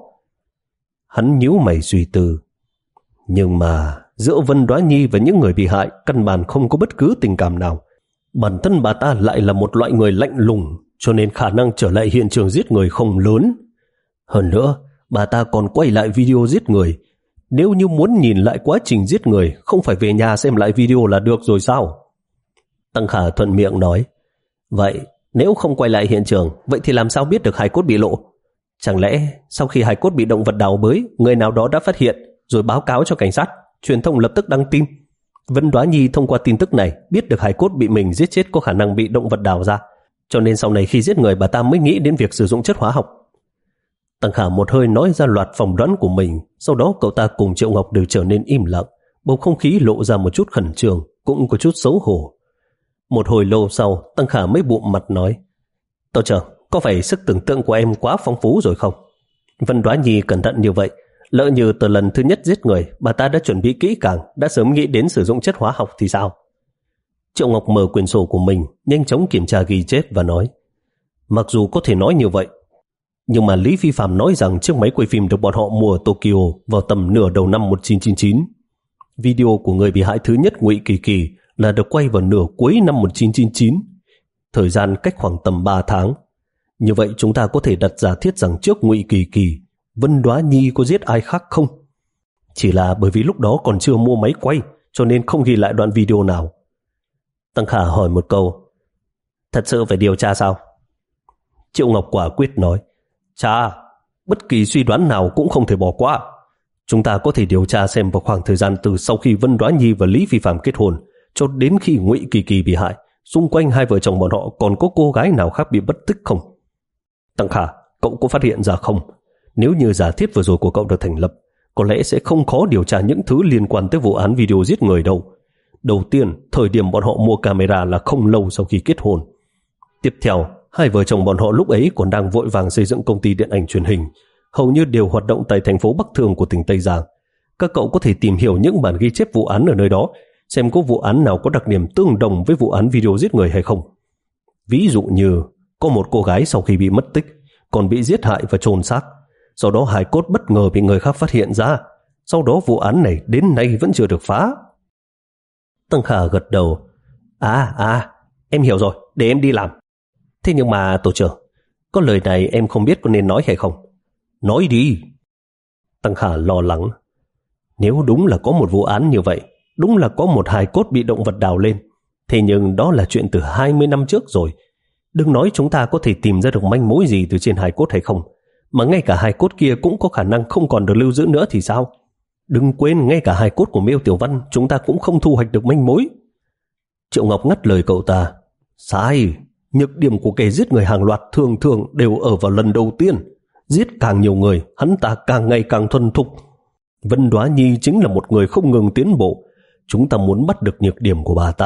Hắn nhíu mày suy tư. Nhưng mà giữa Vân Đoá Nhi và những người bị hại căn bản không có bất cứ tình cảm nào. Bản thân bà ta lại là một loại người lạnh lùng, cho nên khả năng trở lại hiện trường giết người không lớn. Hơn nữa, bà ta còn quay lại video giết người. Nếu như muốn nhìn lại quá trình giết người, không phải về nhà xem lại video là được rồi sao? Tăng Khả thuận miệng nói: Vậy nếu không quay lại hiện trường, vậy thì làm sao biết được hài cốt bị lộ? Chẳng lẽ sau khi hài cốt bị động vật đào bới, người nào đó đã phát hiện rồi báo cáo cho cảnh sát, truyền thông lập tức đăng tin? Vân Đoá Nhi thông qua tin tức này biết được hài cốt bị mình giết chết có khả năng bị động vật đào ra, cho nên sau này khi giết người bà ta mới nghĩ đến việc sử dụng chất hóa học. Tăng Khả một hơi nói ra loạt phỏng đoán của mình, sau đó cậu ta cùng Triệu Ngọc đều trở nên im lặng, bầu không khí lộ ra một chút khẩn trương, cũng có chút xấu hổ. Một hồi lâu sau, Tăng Khả mới bụm mặt nói: Tao chờ, có phải sức tưởng tượng của em quá phong phú rồi không? Vân Đoá Nhi cẩn thận như vậy, lỡ như từ lần thứ nhất giết người, bà ta đã chuẩn bị kỹ càng, đã sớm nghĩ đến sử dụng chất hóa học thì sao? Triệu Ngọc mở quyển sổ của mình, nhanh chóng kiểm tra ghi chép và nói: Mặc dù có thể nói như vậy, nhưng mà Lý Phi Phạm nói rằng chiếc máy quay phim được bọn họ mua ở Tokyo vào tầm nửa đầu năm một nghìn chín trăm chín mươi chín. Video của người bị hại thứ nhất Ngụy Kỳ Kỳ là được quay vào nửa cuối năm một nghìn chín trăm chín mươi chín, thời gian cách khoảng tầm ba tháng. Như vậy chúng ta có thể đặt giả thiết rằng trước Ngụy Kỳ Kỳ, Vân Đoá Nhi có giết ai khác không? Chỉ là bởi vì lúc đó còn chưa mua máy quay, cho nên không ghi lại đoạn video nào. Tăng Khả hỏi một câu: Thật sự phải điều tra sao? Triệu Ngọc quả quyết nói: Chà, bất kỳ suy đoán nào cũng không thể bỏ qua. Chúng ta có thể điều tra xem vào khoảng thời gian từ sau khi Vân Đoá Nhi và Lý Phi Phạm kết hôn cho đến khi Ngụy Kỳ Kỳ bị hại, xung quanh hai vợ chồng bọn họ còn có cô gái nào khác bị mất tích không? Tăng Khả, cậu có phát hiện ra không? Nếu như giả thiết vừa rồi của cậu được thành lập, có lẽ sẽ không khó điều tra những thứ liên quan tới vụ án video giết người đâu. Đầu tiên, thời điểm bọn họ mua camera là không lâu sau khi kết hôn. Tiếp theo, hai vợ chồng bọn họ lúc ấy còn đang vội vàng xây dựng công ty điện ảnh truyền hình, hầu như đều hoạt động tại thành phố Bắc Thương của tỉnh Tây Giang. Các cậu có thể tìm hiểu những bản ghi chép vụ án ở nơi đó, xem có vụ án nào có đặc điểm tương đồng với vụ án video giết người hay không. Ví dụ như có một cô gái sau khi bị mất tích còn bị giết hại và chôn xác, sau đó hài cốt bất ngờ bị người khác phát hiện ra, sau đó vụ án này đến nay vẫn chưa được phá. Tăng Khả gật đầu: À à, em hiểu rồi, để em đi làm. Thế nhưng mà tổ trưởng, có lời này em không biết có nên nói hay không. Nói đi. Tăng Khả lo lắng: Nếu đúng là có một vụ án như vậy, đúng là có một hài cốt bị động vật đào lên, thế nhưng đó là chuyện từ hai mươi năm trước rồi. Đừng nói chúng ta có thể tìm ra được manh mối gì từ trên hài cốt hay không, mà ngay cả hài cốt kia cũng có khả năng không còn được lưu giữ nữa thì sao? Đừng quên, ngay cả hài cốt của Miêu Tiểu Văn chúng ta cũng không thu hoạch được manh mối. Triệu Ngọc ngắt lời cậu ta: Sai, nhược điểm của kẻ giết người hàng loạt thường thường đều ở vào lần đầu tiên. Giết càng nhiều người, hắn ta càng ngày càng thuần thục. Vân Đoá Nhi chính là một người không ngừng tiến bộ. Chúng ta muốn bắt được nhược điểm của bà ta,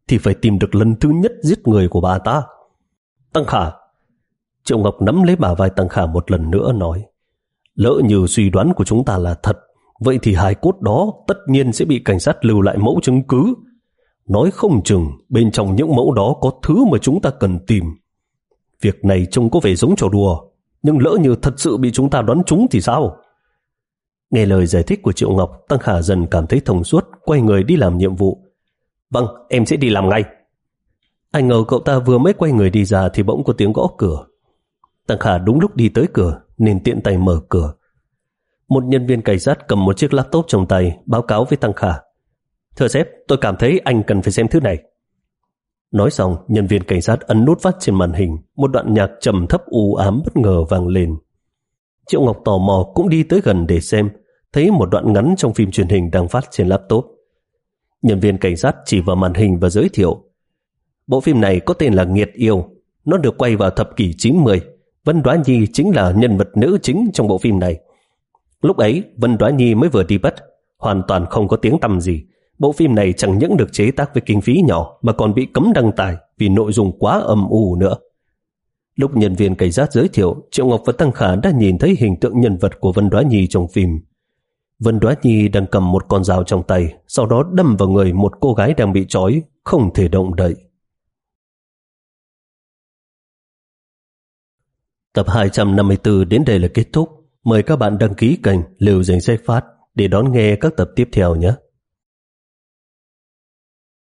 thì phải tìm được lần thứ nhất giết người của bà ta. Tăng Khả. Triệu Ngọc nắm lấy bả vai Tăng Khả một lần nữa nói, lỡ như suy đoán của chúng ta là thật, vậy thì hài cốt đó tất nhiên sẽ bị cảnh sát lưu lại mẫu chứng cứ. Nói không chừng bên trong những mẫu đó có thứ mà chúng ta cần tìm. Việc này trông có vẻ giống trò đùa, nhưng lỡ như thật sự bị chúng ta đoán trúng thì sao? Nghe lời giải thích của Triệu Ngọc, Tăng Khả dần cảm thấy thông suốt, quay người đi làm nhiệm vụ. Vâng, em sẽ đi làm ngay. Ai ngờ cậu ta vừa mới quay người đi ra thì bỗng có tiếng gõ cửa. Tăng Khả đúng lúc đi tới cửa nên tiện tay mở cửa. Một nhân viên cảnh sát cầm một chiếc laptop trong tay báo cáo với Tăng Khả. Thưa sếp, tôi cảm thấy anh cần phải xem thứ này. Nói xong, nhân viên cảnh sát ấn nút phát trên màn hình, một đoạn nhạc trầm thấp u ám bất ngờ vang lên. Triệu Ngọc tò mò cũng đi tới gần để xem, thấy một đoạn ngắn trong phim truyền hình đang phát trên laptop. Nhân viên cảnh sát chỉ vào màn hình và giới thiệu. Bộ phim này có tên là Nghiệt Yêu, nó được quay vào thập kỷ chín mươi. Vân Đoá Nhi chính là nhân vật nữ chính trong bộ phim này. Lúc ấy, Vân Đoá Nhi mới vừa đi bắt, hoàn toàn không có tiếng tăm gì. Bộ phim này chẳng những được chế tác với kinh phí nhỏ mà còn bị cấm đăng tải vì nội dung quá âm u nữa. Lúc nhân viên cảnh sát giới thiệu, Triệu Ngọc và Tăng Khả đã nhìn thấy hình tượng nhân vật của Vân Đoá Nhi trong phim. Vân Đoá Nhi đang cầm một con dao trong tay, sau đó đâm vào người một cô gái đang bị trói, không thể động đậy. Tập hai trăm năm mươi tư đến đây là kết thúc. Mời các bạn đăng ký kênh Liều Danh Sách Phát để đón nghe các tập tiếp theo nhé.